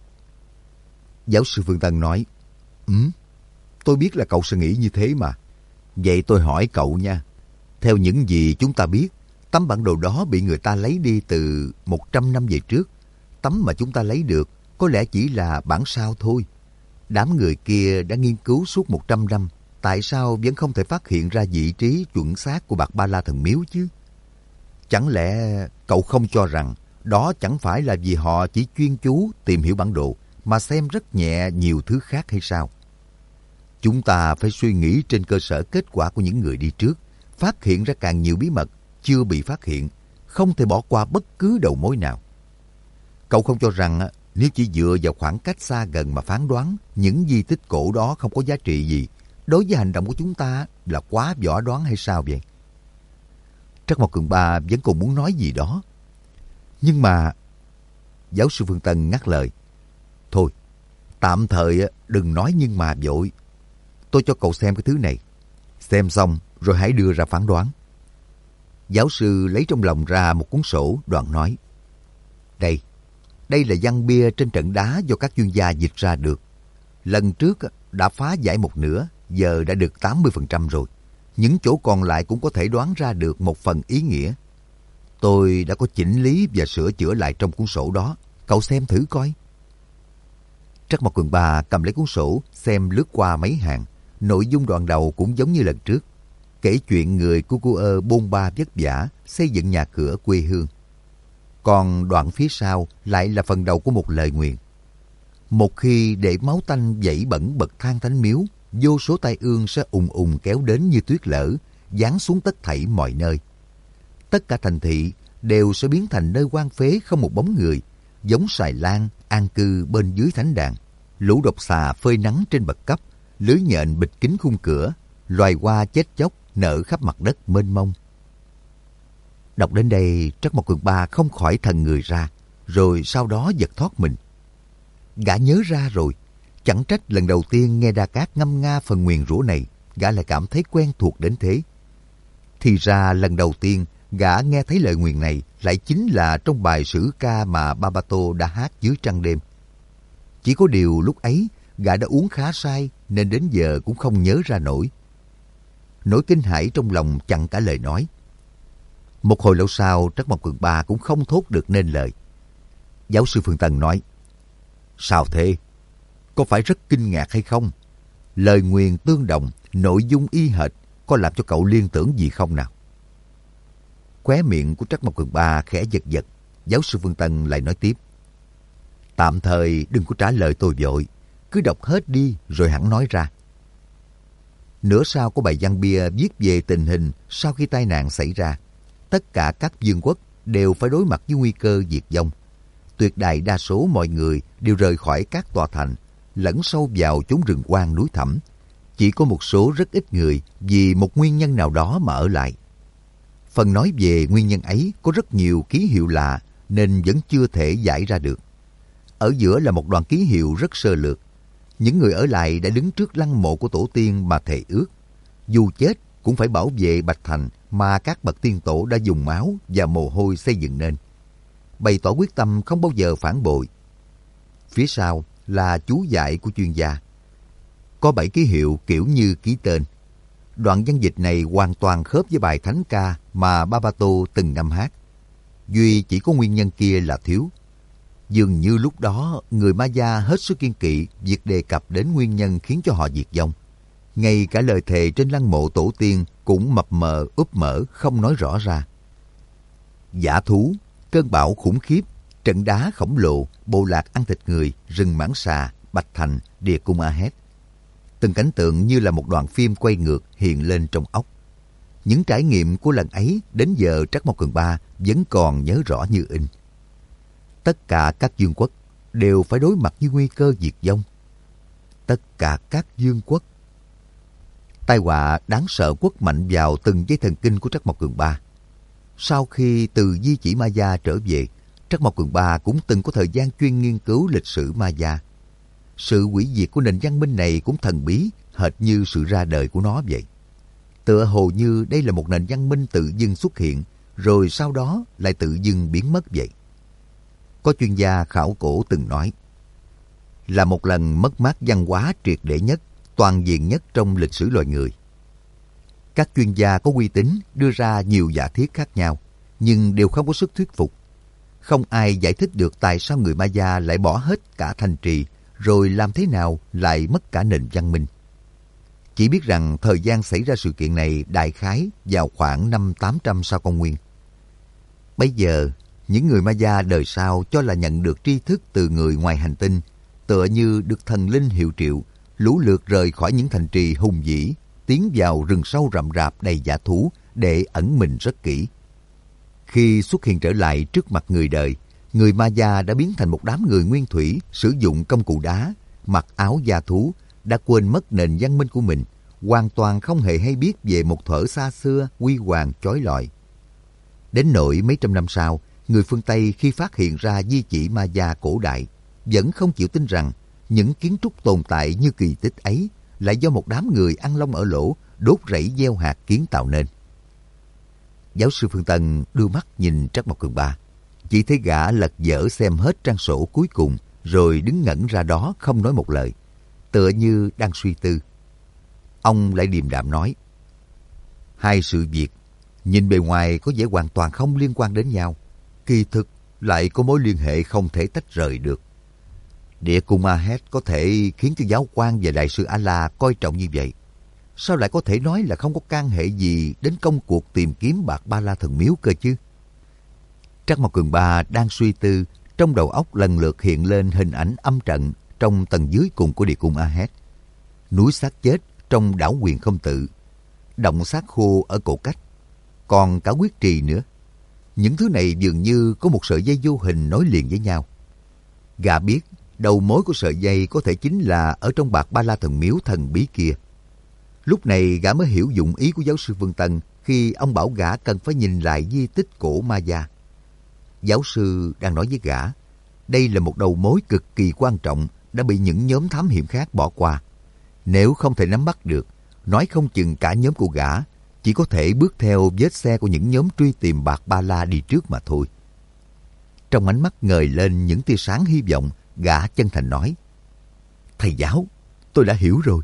Giáo sư Phương Tân nói, Ừ, tôi biết là cậu sẽ nghĩ như thế mà. Vậy tôi hỏi cậu nha, theo những gì chúng ta biết, tấm bản đồ đó bị người ta lấy đi từ một trăm năm về trước. Tấm mà chúng ta lấy được có lẽ chỉ là bản sao thôi. Đám người kia đã nghiên cứu suốt một trăm năm, tại sao vẫn không thể phát hiện ra vị trí chuẩn xác của Bạc Ba La Thần Miếu chứ? Chẳng lẽ cậu không cho rằng đó chẳng phải là vì họ chỉ chuyên chú tìm hiểu bản đồ mà xem rất nhẹ nhiều thứ khác hay sao? Chúng ta phải suy nghĩ trên cơ sở kết quả của những người đi trước, phát hiện ra càng nhiều bí mật chưa bị phát hiện, không thể bỏ qua bất cứ đầu mối nào. Cậu không cho rằng nếu chỉ dựa vào khoảng cách xa gần mà phán đoán những di tích cổ đó không có giá trị gì, đối với hành động của chúng ta là quá võ đoán hay sao vậy? Trắc Mộc Cường Ba vẫn còn muốn nói gì đó. Nhưng mà... Giáo sư Phương Tân ngắt lời. Thôi, tạm thời đừng nói nhưng mà vội. Tôi cho cậu xem cái thứ này. Xem xong rồi hãy đưa ra phán đoán. Giáo sư lấy trong lòng ra một cuốn sổ, đoạn nói. Đây, đây là văn bia trên trận đá do các chuyên gia dịch ra được. Lần trước đã phá giải một nửa, giờ đã được tám mươi phần trăm rồi. Những chỗ còn lại cũng có thể đoán ra được một phần ý nghĩa. Tôi đã có chỉnh lý và sửa chữa lại trong cuốn sổ đó. Cậu xem thử coi. Trắc Mộc Cường Ba cầm lấy cuốn sổ, xem lướt qua mấy hàng. Nội dung đoạn đầu cũng giống như lần trước. Kể chuyện người Cucuơ bôn ba vất vả xây dựng nhà cửa quê hương. Còn đoạn phía sau lại là phần đầu của một lời nguyền. Một khi để máu tanh vẩy bẩn bậc thang thánh miếu, vô số tai ương sẽ ùng ùng kéo đến như tuyết lở, giáng xuống tất thảy mọi nơi. Tất cả thành thị đều sẽ biến thành nơi hoang phế không một bóng người, giống xài lang an cư bên dưới thánh đàn. Lũ độc xà phơi nắng trên bậc cấp, lưới nhện bịt kín khung cửa, loài hoa chết chóc nở khắp mặt đất mênh mông. Đọc đến đây, Trắc Mộc Cường Ba không khỏi thần người ra, rồi sau đó giật thoát mình. Gã nhớ ra rồi, chẳng trách lần đầu tiên nghe Đa Cát ngâm nga phần nguyền rủa này, gã lại cảm thấy quen thuộc đến thế. Thì ra lần đầu tiên gã nghe thấy lời nguyền này lại chính là trong bài sử ca mà Babato đã hát dưới trăng đêm. Chỉ có điều lúc ấy gã đã uống khá say nên đến giờ cũng không nhớ ra nổi. Nỗi kinh hãi trong lòng chặn cả lời nói. Một hồi lâu sau, Trắc Mộc Cường Ba cũng không thốt được nên lời. Giáo sư Phương Tân nói, sao thế? Có phải rất kinh ngạc hay không? Lời nguyền tương đồng, nội dung y hệt, có làm cho cậu liên tưởng gì không nào? Khóe miệng của Trắc Mộc Cường Ba khẽ giật giật. Giáo sư Phương Tân lại nói tiếp, tạm thời đừng có trả lời tôi vội, cứ đọc hết đi rồi hẳn nói ra. Nửa sau có bài văn bia viết về tình hình sau khi tai nạn xảy ra. Tất cả các vương quốc đều phải đối mặt với nguy cơ diệt vong. Tuyệt đại đa số mọi người đều rời khỏi các tòa thành, lẫn sâu vào chốn rừng hoang núi thẳm. Chỉ có một số rất ít người vì một nguyên nhân nào đó mà ở lại. Phần nói về nguyên nhân ấy có rất nhiều ký hiệu lạ nên vẫn chưa thể giải ra được. Ở giữa là một đoạn ký hiệu rất sơ lược. Những người ở lại đã đứng trước lăng mộ của tổ tiên mà thề ước. Dù chết cũng phải bảo vệ Bạch Thành mà các bậc tiên tổ đã dùng máu và mồ hôi xây dựng nên. Bày tỏ quyết tâm không bao giờ phản bội. Phía sau là chú giải của chuyên gia. Có bảy ký hiệu kiểu như ký tên. Đoạn văn dịch này hoàn toàn khớp với bài thánh ca mà Babato từng năm hát. Duy chỉ có nguyên nhân kia là thiếu. Dường như lúc đó người Maya hết sức kiên kỵ việc đề cập đến nguyên nhân khiến cho họ diệt vong. Ngay cả lời thề trên lăng mộ tổ tiên cũng mập mờ úp mở không nói rõ ra. Dã thú, cơn bão khủng khiếp, trận đá khổng lồ, bộ lạc ăn thịt người, rừng mãng xà, Bạch Thành, địa cung A-hét. Từng cảnh tượng như là một đoạn phim quay ngược hiện lên trong óc. Những trải nghiệm của lần ấy đến giờ Trắc Mộc Cường Ba vẫn còn nhớ rõ như in. Tất cả các vương quốc đều phải đối mặt với nguy cơ diệt vong. Tất cả các vương quốc. Tai họa đáng sợ quất mạnh vào từng dây thần kinh của Trắc Mộc Cường Ba. Sau khi từ di chỉ Maya trở về, Trắc Mộc Cường Ba cũng từng có thời gian chuyên nghiên cứu lịch sử Maya. Sự hủy diệt của nền văn minh này cũng thần bí, hệt như sự ra đời của nó vậy. Tựa hồ như đây là một nền văn minh tự dưng xuất hiện, rồi sau đó lại tự dưng biến mất vậy. Có chuyên gia khảo cổ từng nói, là một lần mất mát văn hóa triệt để nhất, toàn diện nhất trong lịch sử loài người. Các chuyên gia có uy tín đưa ra nhiều giả thiết khác nhau, nhưng đều không có sức thuyết phục. Không ai giải thích được tại sao người Maya lại bỏ hết cả thành trì, rồi làm thế nào lại mất cả nền văn minh. Chỉ biết rằng thời gian xảy ra sự kiện này đại khái vào khoảng năm tám trăm sau công nguyên. Bây giờ, những người Maya đời sau cho là nhận được tri thức từ người ngoài hành tinh, tựa như được thần linh hiệu triệu, lũ lượt rời khỏi những thành trì hùng vĩ, tiến vào rừng sâu rậm rạp đầy dã thú để ẩn mình rất kỹ. Khi xuất hiện trở lại trước mặt người đời, người Maya đã biến thành một đám người nguyên thủy sử dụng công cụ đá, mặc áo da thú, đã quên mất nền văn minh của mình, hoàn toàn không hề hay biết về một thuở xa xưa huy hoàng chói lọi. Đến nỗi mấy trăm năm sau, người phương Tây khi phát hiện ra di chỉ Maya cổ đại, vẫn không chịu tin rằng những kiến trúc tồn tại như kỳ tích ấy lại do một đám người ăn lông ở lỗ đốt rẫy gieo hạt kiến tạo nên. Giáo sư Phương Tân đưa mắt nhìn Trắc Mộc Cường Ba, chỉ thấy gã lật dở xem hết trang sổ cuối cùng, rồi đứng ngẩn ra đó không nói một lời, tựa như đang suy tư. Ông lại điềm đạm nói, hai sự việc nhìn bề ngoài có vẻ hoàn toàn không liên quan đến nhau, kỳ thực lại có mối liên hệ không thể tách rời được. Địa cung A-hét có thể khiến cho giáo quan và đại sư A-la coi trọng như vậy. Sao lại có thể nói là không có can hệ gì đến công cuộc tìm kiếm bạc Ba La Thần Miếu cơ chứ? Trắc Mộc Cường Ba đang suy tư, trong đầu óc lần lượt hiện lên hình ảnh âm trận trong tầng dưới cùng của địa cung A-hét, núi xác chết trong đảo Huyền Không Tự, động xác khô ở cổ cách, còn cả huyết trì nữa. Những thứ này dường như có một sợi dây vô hình nối liền với nhau. Gã biết đầu mối của sợi dây có thể chính là ở trong bạc Ba La Thần Miếu thần bí kia. Lúc này gã mới hiểu dụng ý của giáo sư Vương Tân khi ông bảo gã cần phải nhìn lại di tích cổ Maya. Giáo sư đang nói với gã, đây là một đầu mối cực kỳ quan trọng đã bị những nhóm thám hiểm khác bỏ qua. Nếu không thể nắm bắt được, nói không chừng cả nhóm của gã chỉ có thể bước theo vết xe của những nhóm truy tìm bạc ba la đi trước mà thôi. Trong ánh mắt ngời lên những tia sáng hy vọng, gã chân thành nói, thầy giáo, tôi đã hiểu rồi.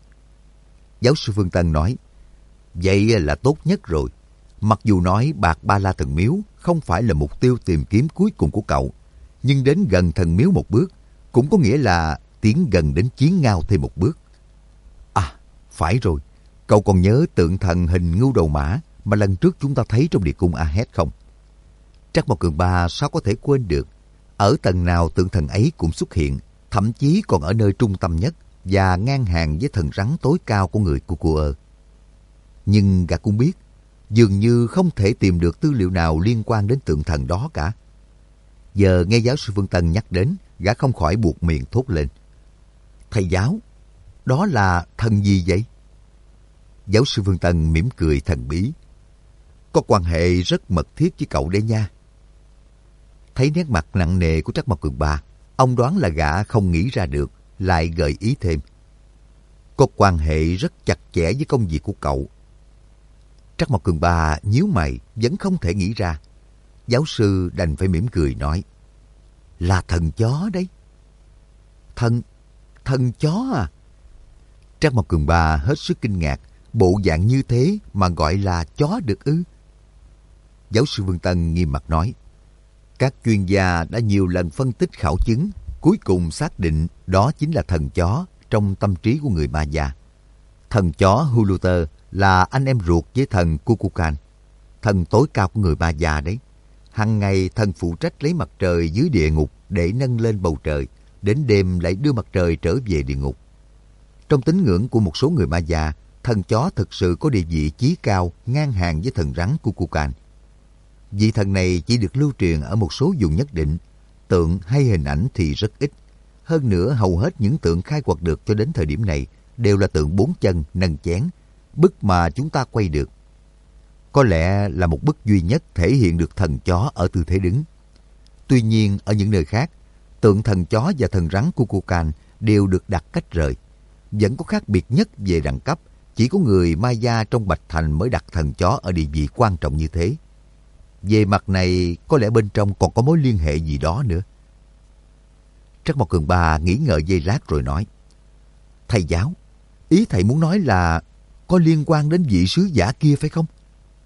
Giáo sư Phương Tân nói, vậy là tốt nhất rồi. Mặc dù nói bạc ba la thần miếu không phải là mục tiêu tìm kiếm cuối cùng của cậu, nhưng đến gần thần miếu một bước cũng có nghĩa là tiến gần đến chiến ngao thêm một bước. À, phải rồi, cậu còn nhớ tượng thần hình ngưu đầu mã mà lần trước chúng ta thấy trong địa cung A-hét không? Trắc Mộc Cường Ba sao có thể quên được. Ở tầng nào tượng thần ấy cũng xuất hiện, thậm chí còn ở nơi trung tâm nhất và ngang hàng với thần rắn tối cao của người Cucuơ. Nhưng gã cũng biết, dường như không thể tìm được tư liệu nào liên quan đến tượng thần đó cả. Giờ nghe giáo sư Phương Tân nhắc đến, gã không khỏi buột miệng thốt lên. Thầy giáo, đó là thần gì vậy? Giáo sư Phương Tân mỉm cười thần bí. Có quan hệ rất mật thiết với cậu đấy nha. Thấy nét mặt nặng nề của Trắc Mộc Cường Ba, ông đoán là gã không nghĩ ra được, lại gợi ý thêm. Có quan hệ rất chặt chẽ với công việc của cậu. Trắc Mộc Cường Ba nhíu mày, vẫn không thể nghĩ ra. Giáo sư đành phải mỉm cười nói, là thần chó đấy. Thần, thần chó à? Trắc Mộc Cường Ba hết sức kinh ngạc, bộ dạng như thế mà gọi là chó được ư? Giáo sư Vương Tân nghiêm mặt nói, các chuyên gia đã nhiều lần phân tích khảo chứng, cuối cùng xác định đó chính là thần chó trong tâm trí của người Maya. Thần chó Huluter là anh em ruột với thần Kukulkan, thần tối cao của người Maya đấy. Hằng ngày thần phụ trách lấy mặt trời dưới địa ngục để nâng lên bầu trời, đến đêm lại đưa mặt trời trở về địa ngục. Trong tín ngưỡng của một số người Maya, thần chó thực sự có địa vị chí cao ngang hàng với thần rắn Kukulkan. Vị thần này chỉ được lưu truyền ở một số vùng nhất định, tượng hay hình ảnh thì rất ít. Hơn nữa hầu hết những tượng khai quật được cho đến thời điểm này đều là tượng bốn chân nâng chén, bức mà chúng ta quay được. Có lẽ là một bức duy nhất thể hiện được thần chó ở tư thế đứng. Tuy nhiên ở những nơi khác, tượng thần chó và thần rắn Kukulkan đều được đặt cách rời. Vẫn có khác biệt nhất về đẳng cấp, chỉ có người Maya trong Bạch Thành mới đặt thần chó ở địa vị quan trọng như thế. Về mặt này, có lẽ bên trong còn có mối liên hệ gì đó nữa. Trắc Mộc Cường Ba nghĩ ngợi giây lát rồi nói, thầy giáo, ý thầy muốn nói là có liên quan đến vị sứ giả kia phải không?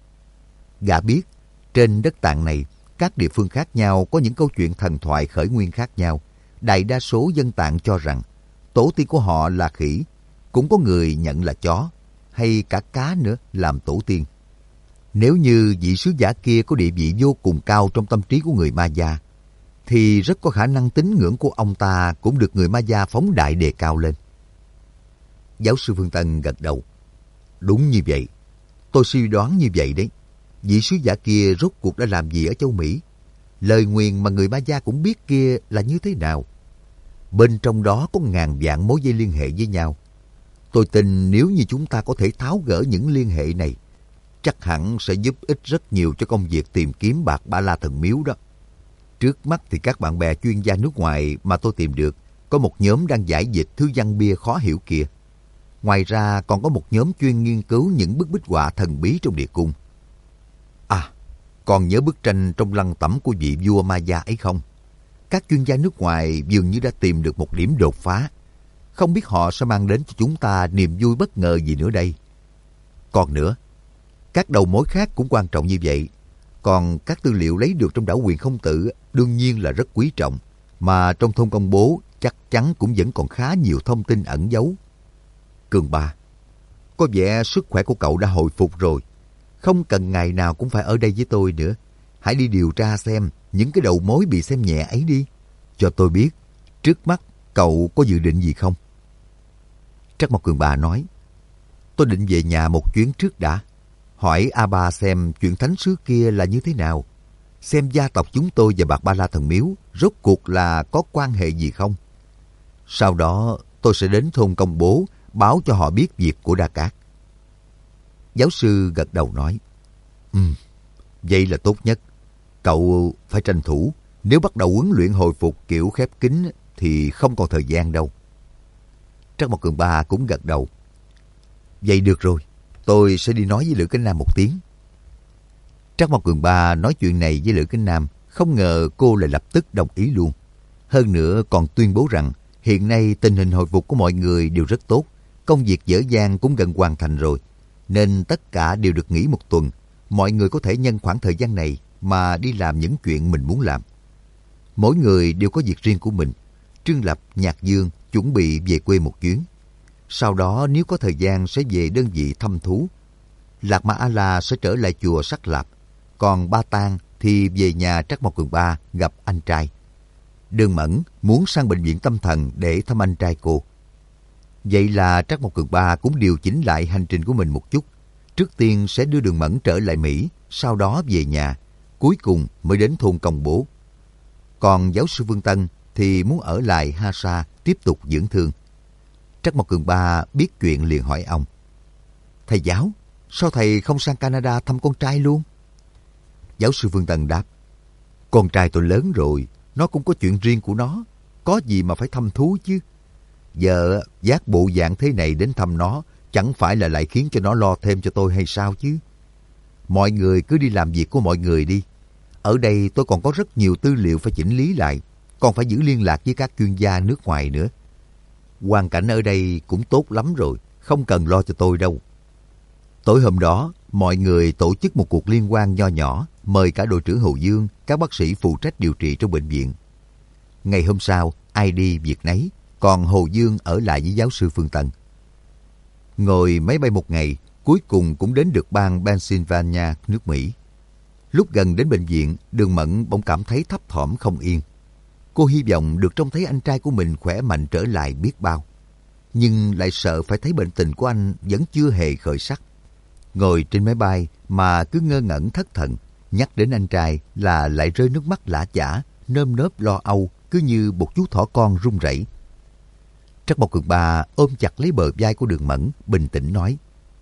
Gã biết, trên đất Tạng này, các địa phương khác nhau có những câu chuyện thần thoại khởi nguyên khác nhau. Đại đa số dân Tạng cho rằng tổ tiên của họ là khỉ, cũng có người nhận là chó, hay cả cá nữa làm tổ tiên. Nếu như vị sứ giả kia có địa vị vô cùng cao trong tâm trí của người Maya, thì rất có khả năng tín ngưỡng của ông ta cũng được người Maya phóng đại đề cao lên. Giáo sư Phương Tân gật đầu. Đúng như vậy, tôi suy đoán như vậy đấy. Vị sứ giả kia rốt cuộc đã làm gì ở châu Mỹ? Lời nguyền mà người Maya cũng biết kia là như thế nào? Bên trong đó có ngàn vạn mối dây liên hệ với nhau. Tôi tin nếu như chúng ta có thể tháo gỡ những liên hệ này, chắc hẳn sẽ giúp ích rất nhiều cho công việc tìm kiếm bạc ba la thần miếu đó. Trước mắt thì các bạn bè chuyên gia nước ngoài mà tôi tìm được, có một nhóm đang giải dịch thứ văn bia khó hiểu kia. Ngoài ra còn có một nhóm chuyên nghiên cứu những bức bích họa thần bí trong địa cung. À, còn nhớ bức tranh trong lăng tẩm của vị vua Maya ấy không? Các chuyên gia nước ngoài dường như đã tìm được một điểm đột phá. Không biết họ sẽ mang đến cho chúng ta niềm vui bất ngờ gì nữa đây. Còn nữa, các đầu mối khác cũng quan trọng như vậy. Còn các tư liệu lấy được trong đảo Huyền Không Tự đương nhiên là rất quý trọng. Mà trong thông công bố chắc chắn cũng vẫn còn khá nhiều thông tin ẩn giấu. Cường Ba, có vẻ sức khỏe của cậu đã hồi phục rồi. Không cần ngày nào cũng phải ở đây với tôi nữa. Hãy đi điều tra xem những cái đầu mối bị xem nhẹ ấy đi. Cho tôi biết, trước mắt cậu có dự định gì không? Trắc Mộc Cường Ba nói, tôi định về nhà một chuyến trước đã. Hỏi A Ba xem chuyện thánh sứ kia là như thế nào. Xem gia tộc chúng tôi và bạc ba la thần miếu rốt cuộc là có quan hệ gì không. Sau đó tôi sẽ đến thôn công bố báo cho họ biết việc của Đa Cát. Giáo sư gật đầu nói, Ừ, vậy là tốt nhất. Cậu phải tranh thủ. Nếu bắt đầu huấn luyện hồi phục kiểu khép kín thì không còn thời gian đâu. Trắc Mộc Cường Ba cũng gật đầu. Vậy được rồi, tôi sẽ đi nói với Lữ Kính Nam một tiếng. Trắc Mộc Cường Ba nói chuyện này với Lữ Kính Nam, không ngờ cô lại lập tức đồng ý luôn. Hơn nữa còn tuyên bố rằng hiện nay tình hình hồi phục của mọi người đều rất tốt, công việc dở dang cũng gần hoàn thành rồi, nên tất cả đều được nghỉ một tuần. Mọi người có thể nhân khoảng thời gian này mà đi làm những chuyện mình muốn làm. Mỗi người đều có việc riêng của mình. Trương Lập, Nhạc Dương chuẩn bị về quê một chuyến. Sau đó nếu có thời gian sẽ về đơn vị thăm thú. Lạc Ma A-la sẽ trở lại chùa Sắc Lạp. Còn Ba Tang thì về nhà Trắc Mộc Cường Ba gặp anh trai. Đường Mẫn muốn sang bệnh viện tâm thần để thăm anh trai cô. Vậy là Trắc Mộc Cường Ba cũng điều chỉnh lại hành trình của mình một chút. Trước tiên sẽ đưa Đường Mẫn trở lại Mỹ, sau đó về nhà, cuối cùng mới đến thôn Công Bố. Còn giáo sư Vương Tân thì muốn ở lại Ha Sa tiếp tục dưỡng thương. Trắc Mộc Cường Ba biết chuyện liền hỏi ông, thầy giáo, sao thầy không sang Canada thăm con trai luôn? Giáo sư Vương Tân đáp, con trai tôi lớn rồi, nó cũng có chuyện riêng của nó, có gì mà phải thăm thú chứ. Giờ giác bộ dạng thế này đến thăm nó, chẳng phải là lại khiến cho nó lo thêm cho tôi hay sao chứ? Mọi người cứ đi làm việc của mọi người đi. Ở đây tôi còn có rất nhiều tư liệu phải chỉnh lý lại, còn phải giữ liên lạc với các chuyên gia nước ngoài nữa. Hoàn cảnh ở đây cũng tốt lắm rồi, không cần lo cho tôi đâu. Tối hôm đó, mọi người tổ chức một cuộc liên hoan nho nhỏ, mời cả đội trưởng Hồ Dương, các bác sĩ phụ trách điều trị trong bệnh viện. Ngày hôm sau, ai đi việc nấy, còn Hồ Dương ở lại với giáo sư Phương Tân. Ngồi máy bay một ngày, cuối cùng cũng đến được bang Pennsylvania, nước Mỹ. Lúc gần đến bệnh viện, Đường Mẫn bỗng cảm thấy thấp thỏm không yên. Cô hy vọng được trông thấy anh trai của mình khỏe mạnh trở lại biết bao. Nhưng lại sợ phải thấy bệnh tình của anh vẫn chưa hề khởi sắc. Ngồi trên máy bay mà cứ ngơ ngẩn thất thần, nhắc đến anh trai là lại rơi nước mắt lã chã, nơm nớp lo âu, cứ như một chú thỏ con run rẩy. Trắc Mộc Cường Ba ôm chặt lấy bờ vai của Đường Mẫn, bình tĩnh nói,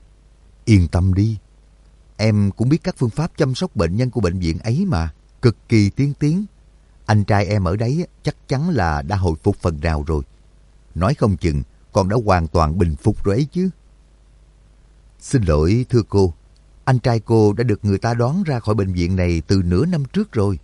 yên tâm đi, em cũng biết các phương pháp chăm sóc bệnh nhân của bệnh viện ấy mà, cực kỳ tiên tiến. Anh trai em ở đấy chắc chắn là đã hồi phục phần nào rồi. Nói không chừng còn đã hoàn toàn bình phục rồi ấy chứ. Xin lỗi thưa cô, anh trai cô đã được người ta đón ra khỏi bệnh viện này từ nửa năm trước rồi.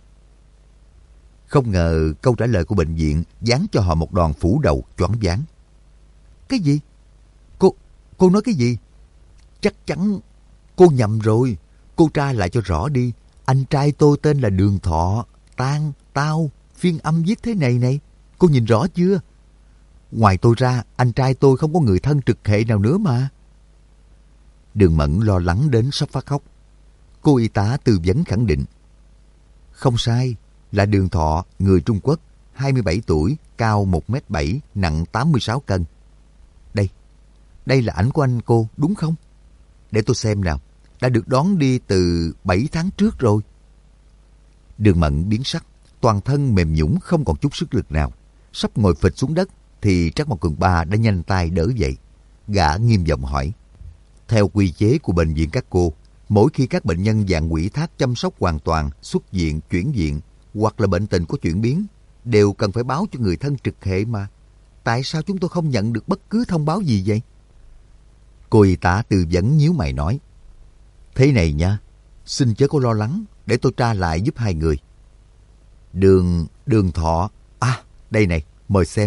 Không ngờ câu trả lời của bệnh viện giáng cho họ một đòn phủ đầu choáng váng. Cái gì? Cô, cô nói cái gì? Chắc chắn cô nhầm rồi. Cô tra lại cho rõ đi. Anh trai tôi tên là Đường Thọ, Tang, Tao, phiên âm viết thế này này. Cô nhìn rõ chưa? Ngoài tôi ra, anh trai tôi không có người thân trực hệ nào nữa mà. Đường Mẫn lo lắng đến sắp phát khóc. Cô y tá tư vấn khẳng định. Không sai, là Đường Thọ, người Trung Quốc, hai mươi bảy tuổi, cao một mét bảy, nặng tám mươi sáu cân. Đây, đây là ảnh của anh cô, đúng không? Để tôi xem nào, đã được đón đi từ bảy tháng trước rồi. Đường Mẫn biến sắc, toàn thân mềm nhũn không còn chút sức lực nào. Sắp ngồi phịch xuống đất, thì Trắc Mộc Cường Ba đã nhanh tay đỡ dậy. Gã nghiêm giọng hỏi. Theo quy chế của bệnh viện các cô, mỗi khi các bệnh nhân dạng ủy thác chăm sóc hoàn toàn, xuất viện, chuyển viện, hoặc là bệnh tình có chuyển biến, đều cần phải báo cho người thân trực hệ mà. Tại sao chúng tôi không nhận được bất cứ thông báo gì vậy? Cô y tá tư vấn nhíu mày nói. Thế này nha, xin chớ có lo lắng, để tôi tra lại giúp hai người. Đường, đường Thọ, à, đây này, mời xem.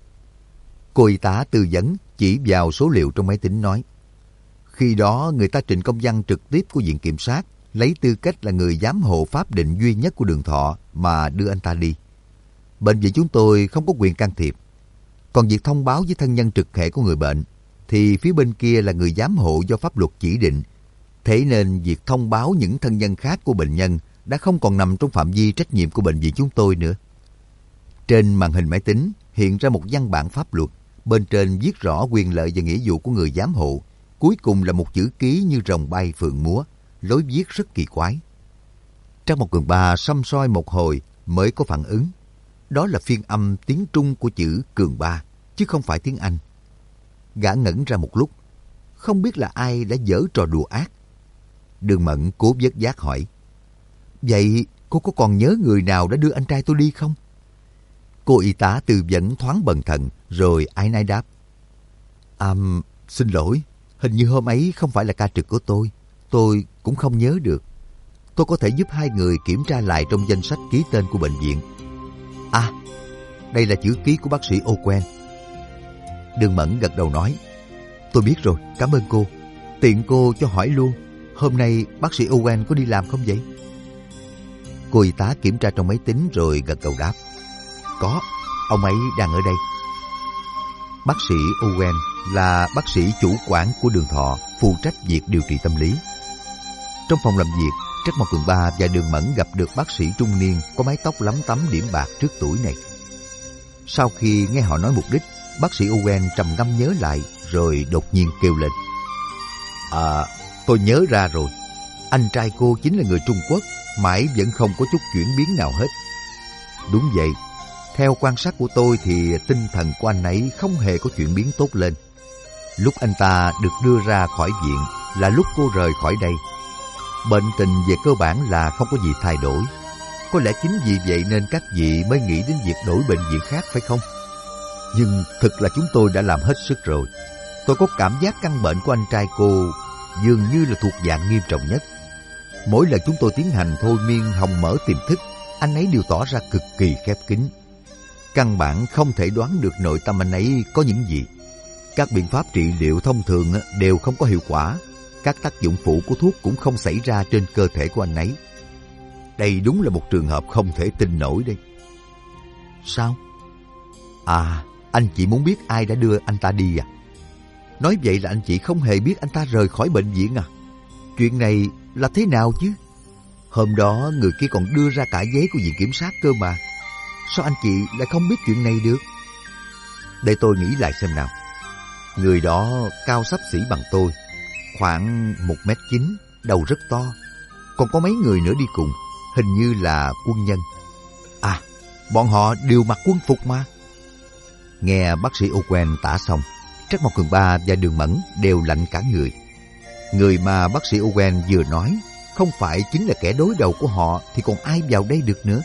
Cô y tá tư vấn chỉ vào số liệu trong máy tính nói. Khi đó người ta trình công văn trực tiếp của Viện Kiểm sát, lấy tư cách là người giám hộ pháp định duy nhất của Đường Thọ mà đưa anh ta đi. Bệnh viện chúng tôi không có quyền can thiệp. Còn việc thông báo với thân nhân trực hệ của người bệnh, thì phía bên kia là người giám hộ do pháp luật chỉ định. Thế nên việc thông báo những thân nhân khác của bệnh nhân đã không còn nằm trong phạm vi trách nhiệm của bệnh viện chúng tôi nữa. Trên màn hình máy tính hiện ra một văn bản pháp luật, bên trên viết rõ quyền lợi và nghĩa vụ của người giám hộ. Cuối cùng là một chữ ký như rồng bay phượng múa, lối viết rất kỳ quái. Trắc Mộc Cường Ba săm soi một hồi mới có phản ứng. Đó là phiên âm tiếng Trung của chữ Cường Ba, chứ không phải tiếng Anh. Gã ngẩn ra một lúc. không biết là ai đã giở trò đùa ác. Đường Mẫn cố vớt vát hỏi, vậy cô có còn nhớ người nào đã đưa anh trai tôi đi không? Cô y tá tư vấn thoáng bần thần rồi áy náy đáp, À, xin lỗi, hình như hôm ấy không phải là ca trực của tôi. Tôi cũng không nhớ được. Tôi có thể giúp hai người kiểm tra lại trong danh sách ký tên của bệnh viện. À, đây là chữ ký của bác sĩ Owen. Đường Mẫn gật đầu nói, tôi biết rồi, cảm ơn cô. Tiện cô cho hỏi luôn, hôm nay bác sĩ Owen có đi làm không vậy? Cô y tá kiểm tra trong máy tính rồi gật đầu đáp, có, ông ấy đang ở đây. Bác sĩ Owen là bác sĩ chủ quản của Đường Thọ, phụ trách việc điều trị tâm lý. Trong phòng làm việc, Trắc Mộc Cường Ba và Đường Mẫn gặp được bác sĩ trung niên có mái tóc lấm tấm điểm bạc trước tuổi này. Sau khi nghe họ nói mục đích, bác sĩ Owen trầm ngâm nhớ lại rồi đột nhiên kêu lên, À, tôi nhớ ra rồi. Anh trai cô chính là người Trung Quốc, mãi vẫn không có chút chuyển biến nào hết. Đúng vậy. Theo quan sát của tôi thì tinh thần của anh ấy không hề có chuyển biến tốt lên. Lúc anh ta được đưa ra khỏi viện là lúc cô rời khỏi đây. Bệnh tình về cơ bản là không có gì thay đổi. Có lẽ chính vì vậy nên các vị mới nghĩ đến việc đổi bệnh viện khác phải không? Nhưng thực là chúng tôi đã làm hết sức rồi. Tôi có cảm giác căn bệnh của anh trai cô dường như là thuộc dạng nghiêm trọng nhất. Mỗi lần chúng tôi tiến hành thôi miên hồng mở tiềm thức, anh ấy đều tỏ ra cực kỳ khép kín. Căn bản không thể đoán được nội tâm anh ấy có những gì. Các biện pháp trị liệu thông thường đều không có hiệu quả. Các tác dụng phụ của thuốc cũng không xảy ra trên cơ thể của anh ấy. Đây đúng là một trường hợp không thể tin nổi đây. Sao? À, anh chị muốn biết ai đã đưa anh ta đi à? Nói vậy là anh chị không hề biết anh ta rời khỏi bệnh viện à? Chuyện này là thế nào chứ? Hôm đó người kia còn đưa ra cả giấy của viện kiểm sát cơ mà. Sao anh chị lại không biết chuyện này được? Để tôi nghĩ lại xem nào. Người đó cao xấp xỉ bằng tôi, khoảng một mét chín, đầu rất to. Còn có mấy người nữa đi cùng, hình như là quân nhân. À, bọn họ đều mặc quân phục mà. Nghe bác sĩ Owen tả xong, Trắc Mộc Cường Ba và Đường Mẫn đều lạnh cả người. Người mà bác sĩ Owen vừa nói không phải chính là kẻ đối đầu của họ thì còn ai vào đây được nữa.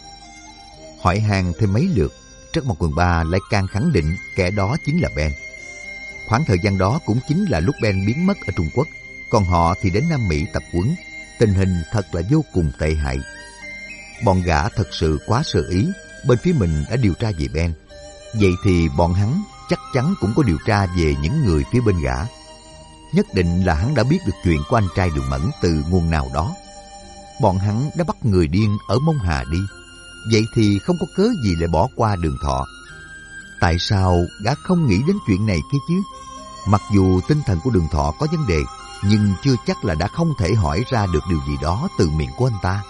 Hỏi han thêm mấy lượt, Trắc Mộc Cường Ba lại càng khẳng định kẻ đó chính là Ben. Khoảng thời gian đó cũng chính là lúc Ben biến mất ở Trung Quốc, còn họ thì đến Nam Mỹ tập huấn. Tình hình thật là vô cùng tệ hại. Bọn gã thật sự quá sơ ý, bên phía mình đã điều tra về Ben. Vậy thì bọn hắn chắc chắn cũng có điều tra về những người phía bên gã. Nhất định là hắn đã biết được chuyện của anh trai Đường Mẫn từ nguồn nào đó. Bọn hắn đã bắt người điên ở Mông Hà đi. Vậy thì không có cớ gì lại bỏ qua Đường Thọ. Tại sao gã không nghĩ đến chuyện này kia chứ? Mặc dù tinh thần của Đường Thọ có vấn đề, nhưng chưa chắc là đã không thể hỏi ra được điều gì đó từ miệng của anh ta.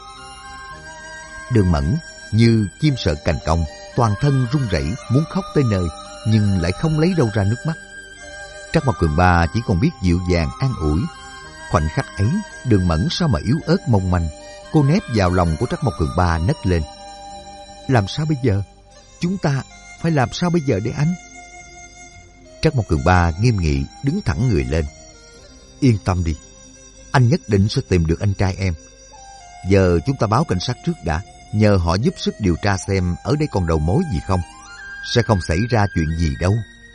Đường Mẫn như chim sợ cành cong, toàn thân run rẩy muốn khóc tới nơi, nhưng lại không lấy đâu ra nước mắt. Trắc Mộc Cường Ba chỉ còn biết dịu dàng an ủi. Khoảnh khắc ấy, Đường Mẫn sao mà yếu ớt mong manh. Cô nép vào lòng của Trắc Mộc Cường Ba nấc lên. Làm sao bây giờ? Chúng ta phải làm sao bây giờ để anh? Trắc Mộc Cường Ba nghiêm nghị đứng thẳng người lên. Yên tâm đi, anh nhất định sẽ tìm được anh trai em. Giờ chúng ta báo cảnh sát trước đã, nhờ họ giúp sức điều tra xem ở đây còn đầu mối gì không. Sẽ không xảy ra chuyện gì đâu.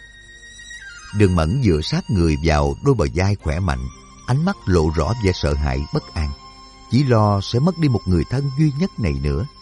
Đường Mẫn dựa sát người vào đôi bờ vai khỏe mạnh, ánh mắt lộ rõ vẻ sợ hãi bất an, chỉ lo sẽ mất đi một người thân duy nhất này nữa.